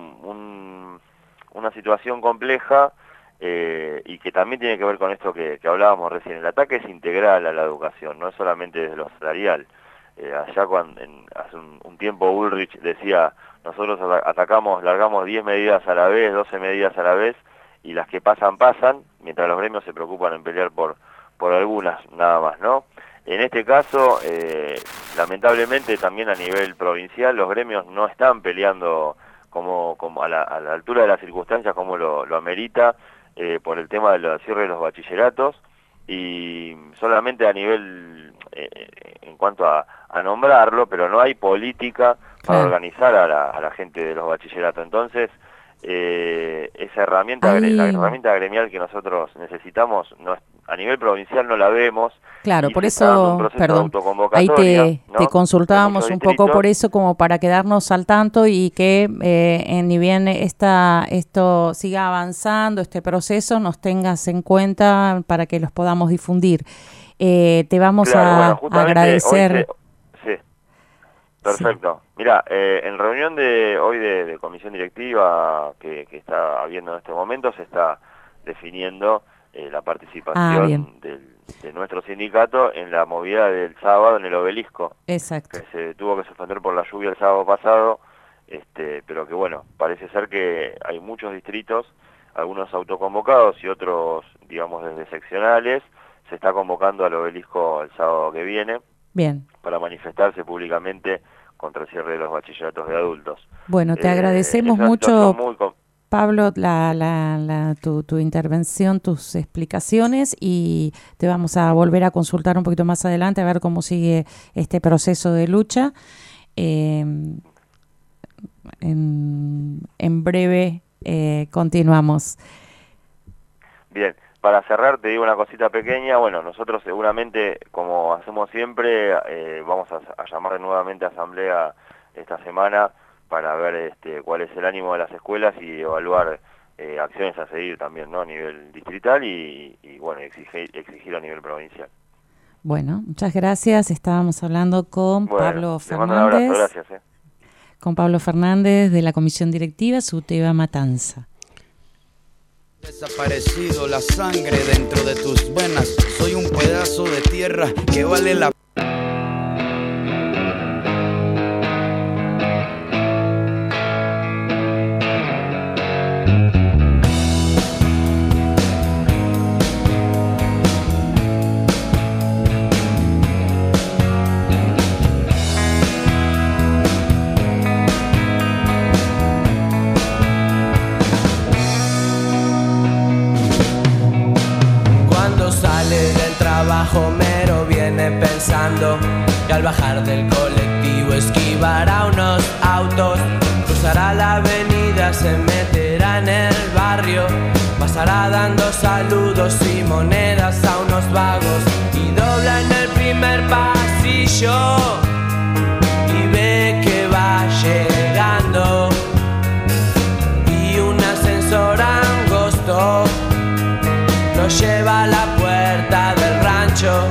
S12: una situación compleja, y que también tiene que ver con esto que hablábamos recién. El ataque es integral a la educación, no es solamente desde lo salarial. Allá hace un tiempo Ulrich decía, nosotros largamos 10 medidas a la vez, 12 medidas a la vez, y las que pasan, mientras los gremios se preocupan en pelear por algunas nada más, ¿no? En este caso, lamentablemente también a nivel provincial, los gremios no están peleando como a la altura de las circunstancias como lo amerita, por el tema del cierre de los bachilleratos, y solamente a nivel, en cuanto a nombrarlo, pero no hay política para organizar a la gente de los bachilleratos. Entonces, esa herramienta, la herramienta gremial que nosotros necesitamos, a nivel provincial no la vemos.
S6: Claro, por eso, perdón, ahí te consultábamos un poco por eso, como para quedarnos al tanto y que ni bien esto siga avanzando, este proceso, nos tengas en cuenta para que los podamos difundir. Te vamos a agradecer.
S12: Sí, perfecto. Sí. Mirá, en reunión de hoy de comisión directiva que está habiendo en este momento, se está definiendo la participación de nuestro sindicato en la movida del sábado en el Obelisco.
S6: Exacto.
S12: Que se tuvo que suspender por la lluvia el sábado pasado, pero que bueno, parece ser que hay muchos distritos, algunos autoconvocados y otros, digamos, desde seccionales, se está convocando al Obelisco el sábado que viene.
S6: Bien.
S12: Para manifestarse públicamente contra el cierre de los bachilleratos de adultos.
S6: Bueno, te agradecemos mucho, Pablo, tu intervención, tus explicaciones, y te vamos a volver a consultar un poquito más adelante a ver cómo sigue este proceso de lucha. En breve continuamos.
S12: Bien. Para cerrar, te digo una cosita pequeña. Bueno, nosotros seguramente, como hacemos siempre, vamos a llamar nuevamente a asamblea esta semana para ver cuál es el ánimo de las escuelas y evaluar acciones a seguir también, ¿no?, a nivel distrital y bueno, exigir a nivel provincial.
S6: Bueno, muchas gracias. Estábamos hablando con Pablo Fernández. Te mando un abrazo, gracias. Con Pablo Fernández de la Comisión Directiva SUTEBA Matanza.
S11: Desaparecido la sangre dentro de tus venas. Soy un pedazo de tierra que vale la
S13: Homero viene pensando que al bajar del colectivo esquivará unos autos, cruzará la avenida, se meterá en el barrio, pasará dando saludos y monedas a unos vagos y dobla en el primer pasillo y ve que va llegando y un ascensor angosto lo lleva a la puerta del rancho.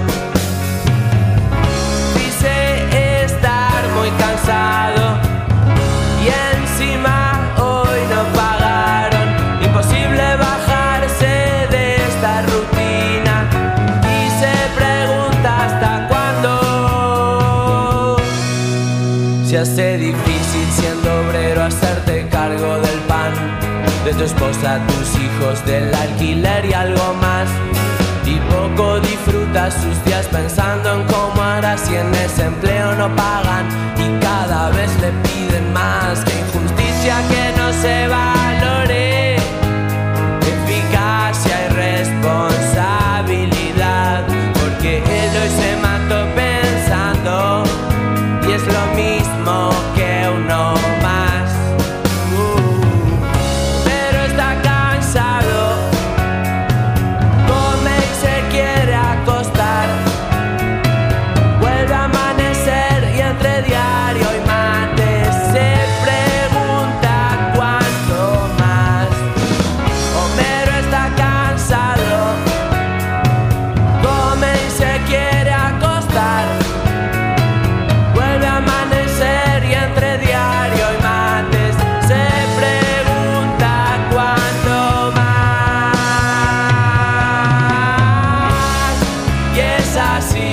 S13: Dice estar muy cansado y encima hoy no pagaron. Imposible bajarse de esta rutina y se pregunta hasta cuándo. Se hace difícil siendo obrero hacerte cargo del pan, de tu esposa, tus hijos, del alquiler y algo más. Y poco disfruta sus días pensando en cómo hará si en ese empleo no pagan y cada vez le piden más. Que injusticia que no se valore, eficacia y responsabilidad, porque él hoy se mató pensando y es lo mismo que uno más. Pero está cansado, come y se quiere acostar, vuelve a amanecer y entre diario y mate se pregunta cuánto más. Homero está cansado, come y se quiere acostar, vuelve a amanecer y entre diario y mates se pregunta cuánto más. Y es así,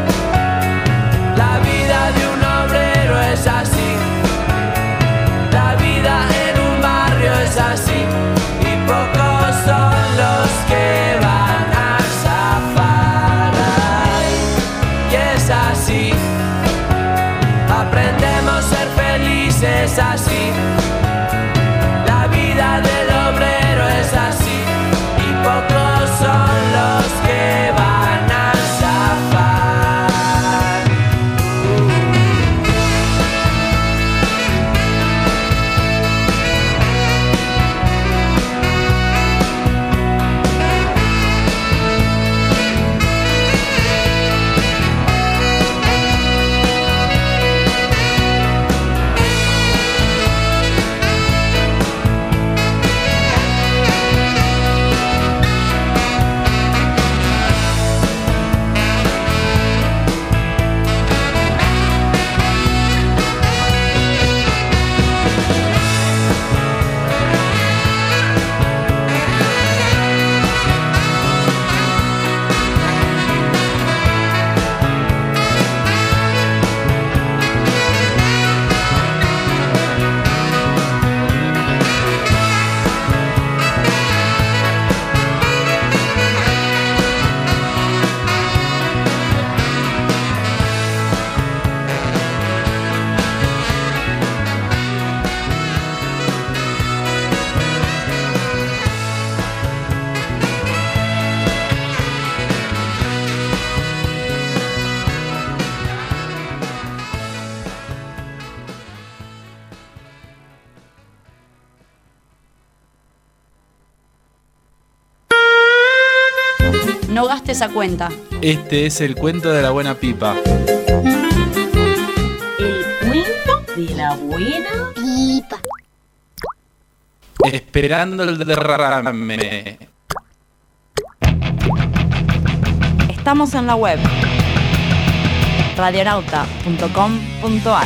S13: la vida de un obrero es así, la vida en un barrio es así, y pocos son los que van a zafar. Ay, y es así, aprendemos a ser felices así, la vida del obrero es así, y pocos son los que van a zafar.
S3: No gastes a cuenta.
S2: Este es el cuento de la buena pipa.
S14: El cuento de la buena pipa.
S2: Esperando el derrame.
S1: Estamos en la web radionauta.com.ar.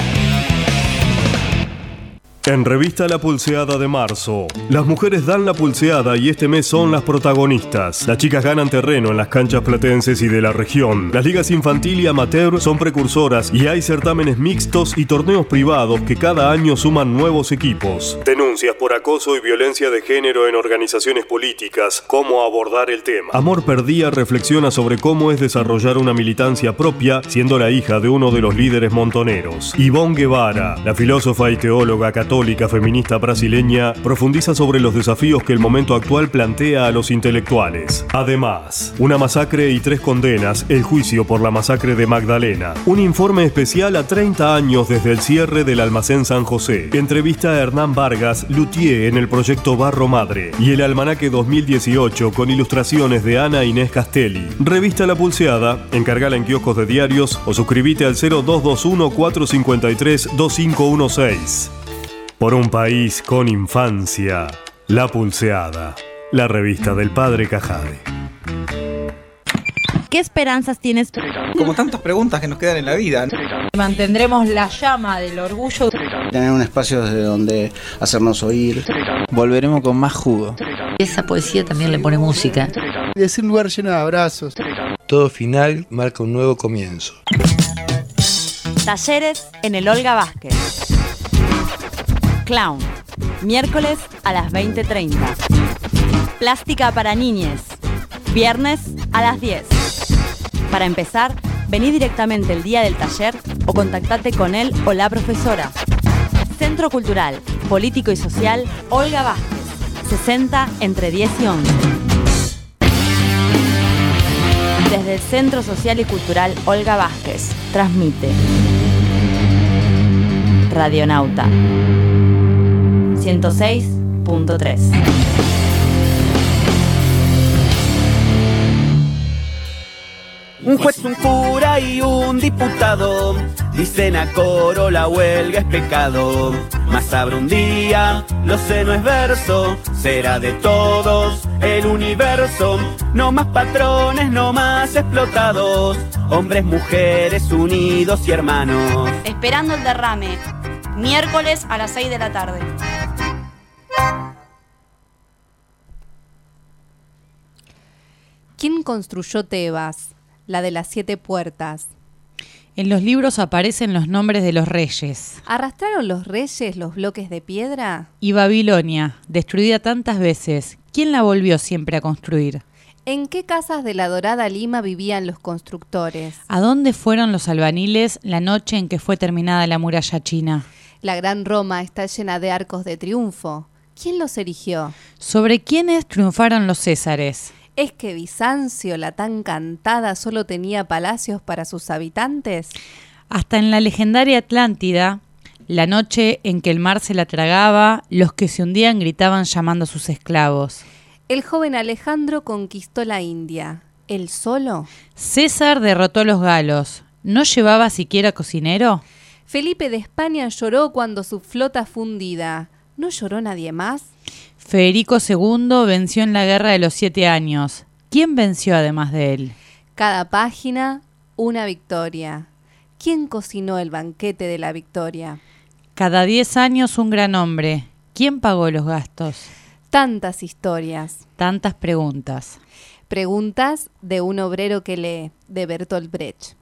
S15: En Revista La Pulseada de marzo, las mujeres dan la pulseada y este mes son las protagonistas. Las chicas ganan terreno en las canchas platenses y de la región. Las ligas infantil y amateur son precursoras y hay certámenes mixtos y torneos privados que cada año suman nuevos equipos. Denuncias por acoso y violencia de género en organizaciones políticas. ¿Cómo abordar el tema? Amor Perdía reflexiona sobre cómo es desarrollar una militancia propia siendo la hija de uno de los líderes montoneros. Ivonne Guevara, la filósofa y teóloga católica, católica feminista brasileña, profundiza sobre los desafíos que el momento actual plantea a los intelectuales. Además, una masacre y 3 condenas, el juicio por la masacre de Magdalena. Un informe especial a 30 años desde el cierre del almacén San José. Entrevista a Hernán Vargas, luthier en el proyecto Barro Madre. Y el almanaque 2018 con ilustraciones de Ana Inés Castelli. Revista La Pulseada, encargala en kioscos de diarios o suscríbete al 0221-453-2516. Por un país con infancia, La Pulseada, la revista del padre Cajade.
S16: ¿Qué esperanzas tienes?
S17: Como tantas preguntas que nos quedan en la vida.
S16: Mantendremos la llama del orgullo.
S18: Tener un espacio desde donde hacernos oír.
S17: Volveremos con más jugo.
S19: Esa poesía también le pone música.
S18: Es un lugar lleno de abrazos.
S20: Todo final marca un nuevo comienzo.
S1: Talleres en el Olga Vázquez. Clown, miércoles a las 20:30. Plástica para niñes, viernes a las 10. Para empezar, vení directamente el día del taller o contactate con él o la profesora. Centro Cultural, Político y Social Olga Vázquez, 60 entre 10 y 11. Desde el Centro Social y Cultural Olga Vázquez, transmite Radionauta 106.3.
S9: Un juez, un cura y un diputado dicen a coro la huelga es pecado. Mas habrá un día, lo sé no es verso, será de todos el universo. No más patrones, no más explotados, hombres, mujeres, unidos y hermanos.
S3: Esperando el derrame, miércoles a las 6 de la tarde.
S5: ¿Quién construyó Tebas? La de las 7 puertas.
S6: En los libros aparecen los nombres de los reyes.
S5: ¿Arrastraron los reyes los bloques de piedra?
S6: Y Babilonia, destruida tantas veces, ¿quién la volvió siempre a construir?
S5: ¿En qué casas de la dorada Lima vivían los constructores?
S6: ¿A dónde fueron los albaniles la noche en que fue terminada la muralla china?
S5: La gran Roma está llena de arcos de triunfo. ¿Quién los erigió?
S6: ¿Sobre quiénes triunfaron los césares?
S5: ¿Es que Bizancio, la tan cantada, solo tenía palacios para sus habitantes?
S6: Hasta en la legendaria Atlántida, la noche en que el mar se la tragaba, los que se hundían gritaban llamando a sus esclavos.
S5: El joven Alejandro conquistó la India. ¿Él solo?
S6: César derrotó a los galos. ¿No llevaba siquiera cocinero?
S5: Felipe de España lloró cuando su flota fue hundida. ¿No lloró nadie más?
S6: Federico II venció en la Guerra de los 7 años. ¿Quién venció además de él?
S5: Cada página, una victoria. ¿Quién cocinó el banquete de la victoria?
S6: Cada 10 años un gran hombre. ¿Quién pagó los gastos?
S5: Tantas historias.
S6: Tantas preguntas.
S5: Preguntas de un obrero que lee, de Bertolt Brecht.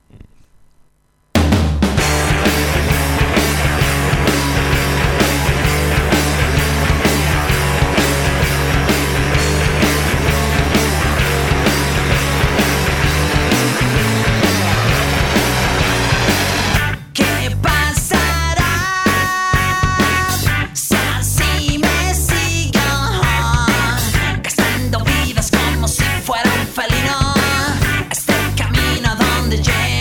S7: Fuera un felino, este camino donde llego.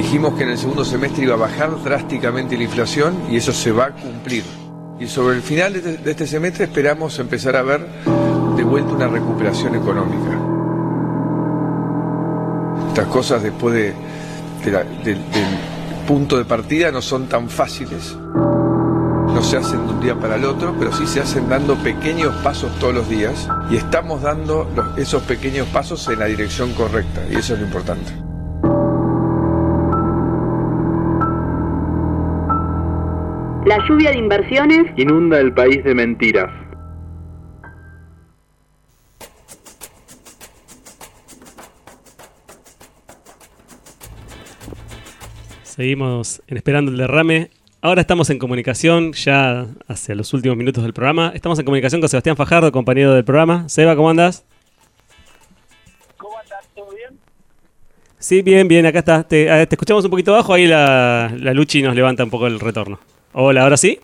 S20: dijimos que en el segundo semestre iba a bajar drásticamente la inflación y eso se va a cumplir. Y sobre el final de este semestre esperamos empezar a ver de vuelta una recuperación económica. Estas cosas después del punto de partida no son tan fáciles. No se hacen de un día para el otro, pero sí se hacen dando pequeños pasos todos los días y estamos dando esos pequeños pasos en la dirección correcta y eso es lo importante.
S21: La lluvia de inversiones
S22: inunda el país de mentiras.
S4: Seguimos esperando el derrame. Ahora estamos en comunicación, ya hacia los últimos minutos del programa. Estamos en comunicación con Sebastián Fajardo, compañero del programa. Seba, ¿cómo andás?
S23: ¿Cómo andás? ¿Todo bien?
S4: Sí, bien, acá está. Te escuchamos un poquito bajo, ahí la Luchi nos levanta un poco el retorno. Hola, ¿ahora sí?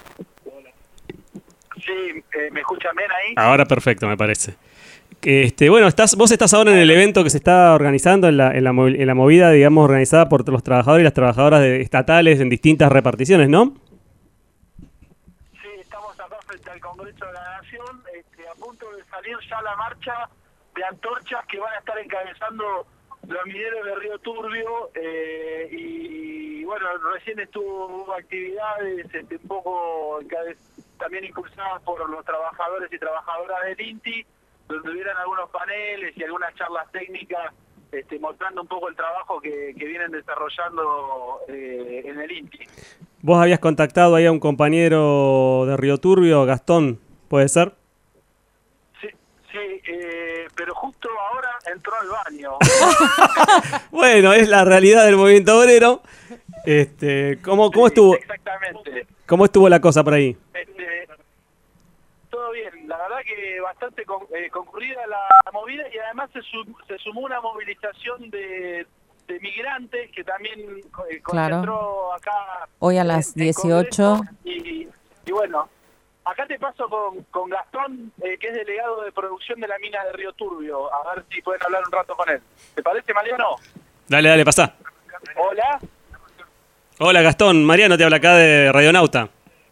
S23: Sí, ¿me escuchan bien ahí?
S4: Ahora perfecto, me parece. Bueno, vos estás ahora en el evento que se está organizando, en la movida, digamos, organizada por los trabajadores y las trabajadoras estatales en distintas reparticiones, ¿no?
S23: Sí, estamos acá frente al Congreso de la Nación, a punto de salir ya la marcha de antorchas que van a estar encabezando los mineros de Río Turbio, y bueno, recién hubo actividades un poco también impulsadas por los trabajadores y trabajadoras del INTI, donde hubieran algunos paneles y algunas charlas técnicas mostrando un poco el trabajo que vienen desarrollando en el INTI.
S4: Vos habías contactado ahí a un compañero de Río Turbio, Gastón, ¿puede ser?
S23: Sí, pero justo ahora entró al baño.
S4: Bueno, es la realidad del movimiento obrero. ¿Cómo estuvo?
S23: Exactamente.
S4: ¿Cómo estuvo la cosa por ahí?
S23: Todo bien, la verdad que bastante concurrida la movida y además se sumó una movilización de migrantes que también concentró acá
S6: hoy a las 18.
S23: Y bueno, acá te paso con Gastón, que es delegado de producción de la mina de Río Turbio, a ver si pueden hablar un rato con él. ¿Te parece, Mariano?
S4: Dale, pasá.
S23: Hola.
S4: Hola, Gastón. Mariano te habla acá de Radionauta.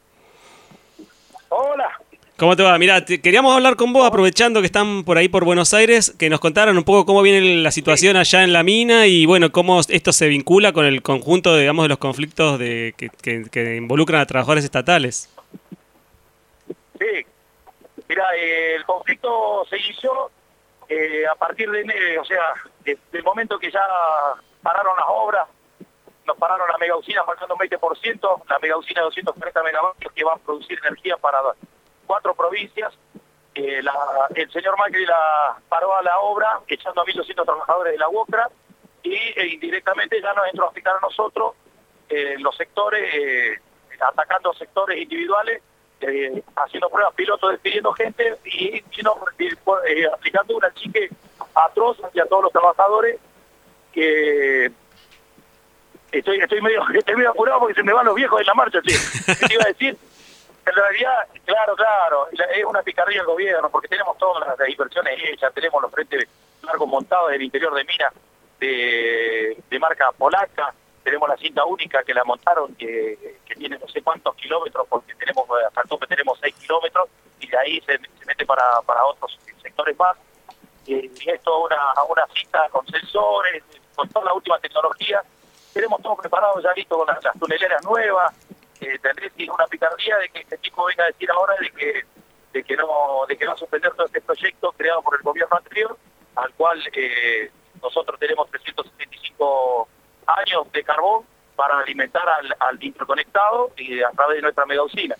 S23: Hola.
S4: ¿Cómo te va? Mirá, queríamos hablar con vos, aprovechando que están por ahí por Buenos Aires, que nos contaran un poco cómo viene la situación allá en la mina y bueno, cómo esto se vincula con el conjunto, digamos, de los conflictos que involucran a trabajadores estatales.
S23: Sí, mira, el conflicto se inició a partir de enero, o sea, del momento que ya pararon las obras, nos pararon la mega usina faltando un 20%, la mega usina de 240 megavatios que va a producir energía para 4 provincias. El señor Macri la paró a la obra, echando a 1.200 trabajadores de la UOCRA, y indirectamente ya nos entró a afectar a nosotros los sectores, atacando sectores individuales, haciendo pruebas pilotos, despidiendo gente y aplicando una chique atroz hacia todos los trabajadores. Que estoy medio apurado porque se me van los viejos en la marcha, che. ¿Qué te iba a decir? En realidad, claro, es una picardía del gobierno, porque tenemos todas las inversiones hechas, tenemos los frentes largos montados del interior de mina de marca polaca, tenemos la cinta única que la montaron, que tiene no sé cuántos kilómetros, porque tenemos hasta el tope tenemos 6 kilómetros, y de ahí se mete para otros sectores más, y es toda una cinta con sensores, con toda la última tecnología. Tenemos todo preparado ya listo con las tuneleras nuevas. Tendré una picardía de que este tipo venga a decir ahora de que no va a suspender todo este proyecto creado por el gobierno anterior, al cual nosotros tenemos 375 años de carbón para alimentar al interconectado y a través de nuestra mega usina.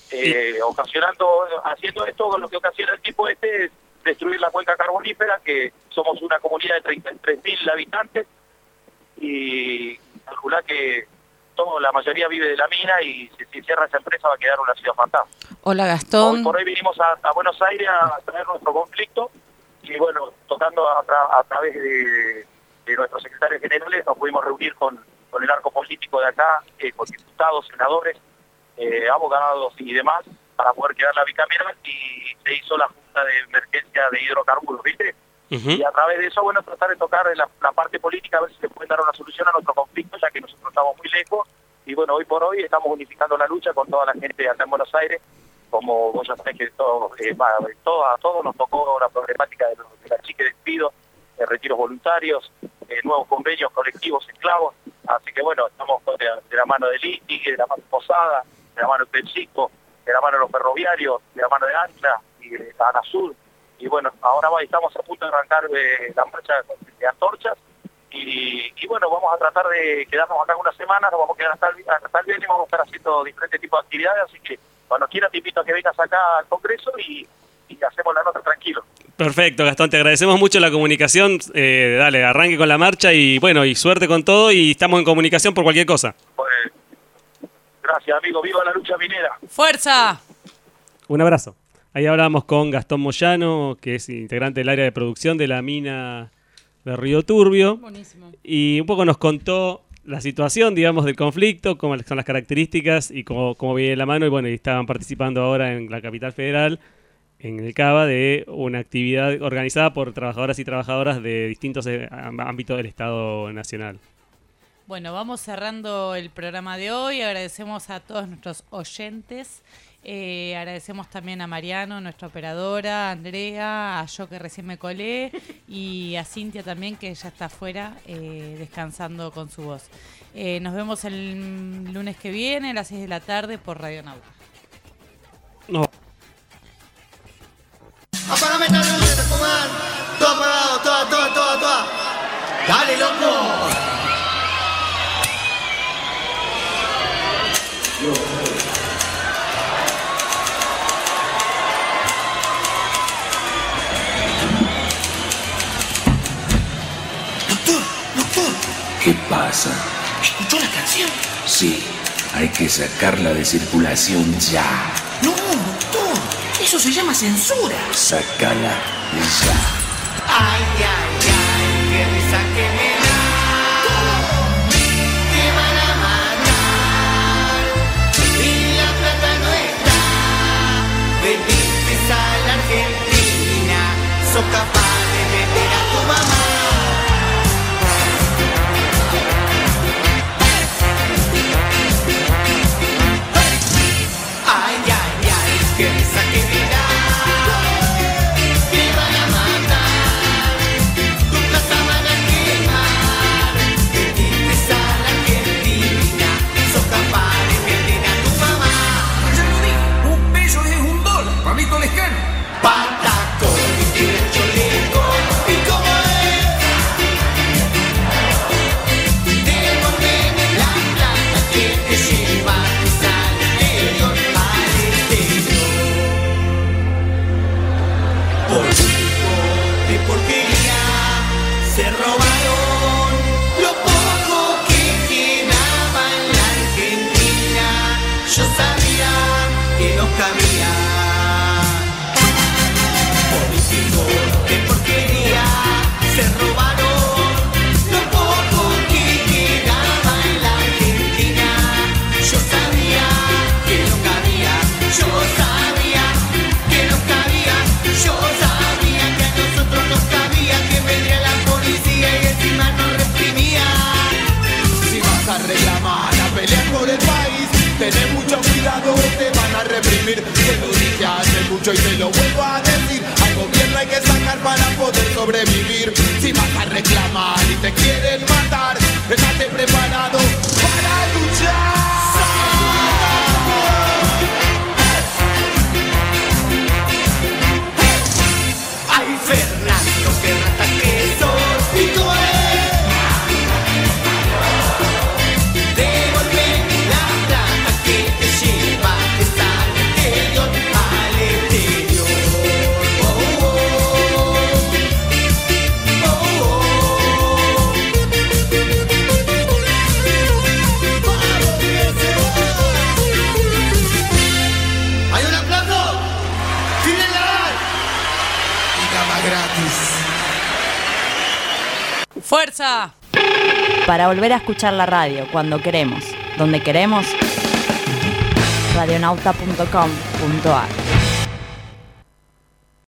S23: Haciendo esto, lo que ocasiona el tipo es destruir la cuenca carbonífera, que somos una comunidad de 33.000 habitantes, y calcular que la mayoría vive de la mina, y si cierra esa empresa va a quedar una ciudad fantasma.
S6: Hola, Gastón.
S23: Hoy por hoy vinimos a Buenos Aires a traer nuestro conflicto, y bueno, tocando a través de nuestros secretarios generales, nos pudimos reunir con el arco político de acá, con diputados, senadores, abogados y demás, para poder quedar la bicameral, y se hizo la Junta de Emergencia de Hidrocarburos, ¿viste? Y a través de eso, bueno, tratar de tocar la parte política, a ver si se puede dar una solución a nuestro conflicto, ya que nosotros estamos muy lejos. Y bueno, hoy por hoy estamos unificando la lucha con toda la gente acá en Buenos Aires. Como vos ya sabés que a todos nos tocó la problemática de la chique despido, retiros voluntarios, nuevos convenios colectivos esclavos. Así que bueno, estamos de la mano del INTI, de la mano de Posada, de la mano de Pelchico, de la mano de los ferroviarios, de la mano de Ancla y de ANASUR. Y bueno, ahora estamos a punto de arrancar la marcha de antorchas. Y bueno, vamos a tratar de quedarnos acá unas semanas, nos vamos a quedar hasta el viernes y vamos a estar haciendo diferentes tipos de actividades, así que cuando quieras te invito a que vengas acá al Congreso y hacemos la nota tranquilo.
S4: Perfecto, Gastón, te agradecemos mucho la comunicación, dale, arranque con la marcha y bueno, y suerte con todo y estamos en comunicación por cualquier cosa.
S23: Pues, gracias amigo, viva la lucha minera.
S3: ¡Fuerza!
S4: Un abrazo. Ahí hablamos con Gastón Moyano, que es integrante del área de producción de la mina de Río Turbio.
S3: Buenísimo.
S4: Y un poco nos contó la situación, digamos, del conflicto, cómo son las características y cómo viene la mano. Y bueno, y estaban participando ahora en la capital federal, en el CABA, de una actividad organizada por trabajadoras y trabajadoras de distintos ámbitos del Estado Nacional.
S6: Bueno, vamos cerrando el programa de hoy. Agradecemos a todos nuestros oyentes. Agradecemos también a Mariano, nuestra operadora, a Andrea, a yo que recién me colé y a Cintia también, que ya está afuera descansando con su voz. Nos vemos el lunes que viene a las 6 de la tarde por Radio Nauta.
S4: No.
S8: Apagame esta luz, fumar. Todo apagado, todo. Dale, loco. Doctor.
S10: ¿Qué pasa?
S8: ¿Escuchó la canción?
S10: Sí, hay que sacarla de circulación ya.
S8: No, doctor. Eso se llama censura.
S10: Sácala ya.
S8: Ay, que risa que me da. Te van a matar. Y la plata no está. Veniste a la Argentina. Sos capaz de vender a tu mamá. Que risa que me da, te van a matar, tu casa van a quemar, vendiste a la Argentina, sos capaz de vender a tu mamá.
S10: Ya lo dije, un peso es $1, Pablito Lescano.
S8: Patacón y tiene chaleco, ¿y cómo es? Devuélveme la plata que te llevaste al exterior. De porquería se robaron lo poco que quedaba en la Argentina. Yo sabía que nos cabía. Políticos de porquería se robaron lo poco que quedaba en la Argentina. Yo sabía que nos cabía. Yo sabía que nos cabía. Yo sabía que a nosotros nos cabía, que vendría la policía y encima nos reprimía.
S12: Si vas a reclamar, a pelear por el país, tenés mucho cuidado, te van a reprimir. Te lo dije hace mucho y te lo vuelvo a decir. Al gobierno hay que sacar para poder sobrevivir. Si vas a reclamar y te quieren matar, estate preparado para luchar.
S8: Ay, Fernando, qué rata que sos, y cómo es. Devolveme la plata que te llevaste al exterior, al exterior. Hay un aplauso.
S12: Gratis.
S3: ¡Fuerza!
S1: Para volver a escuchar la radio cuando queremos, donde queremos, radionauta.com.ar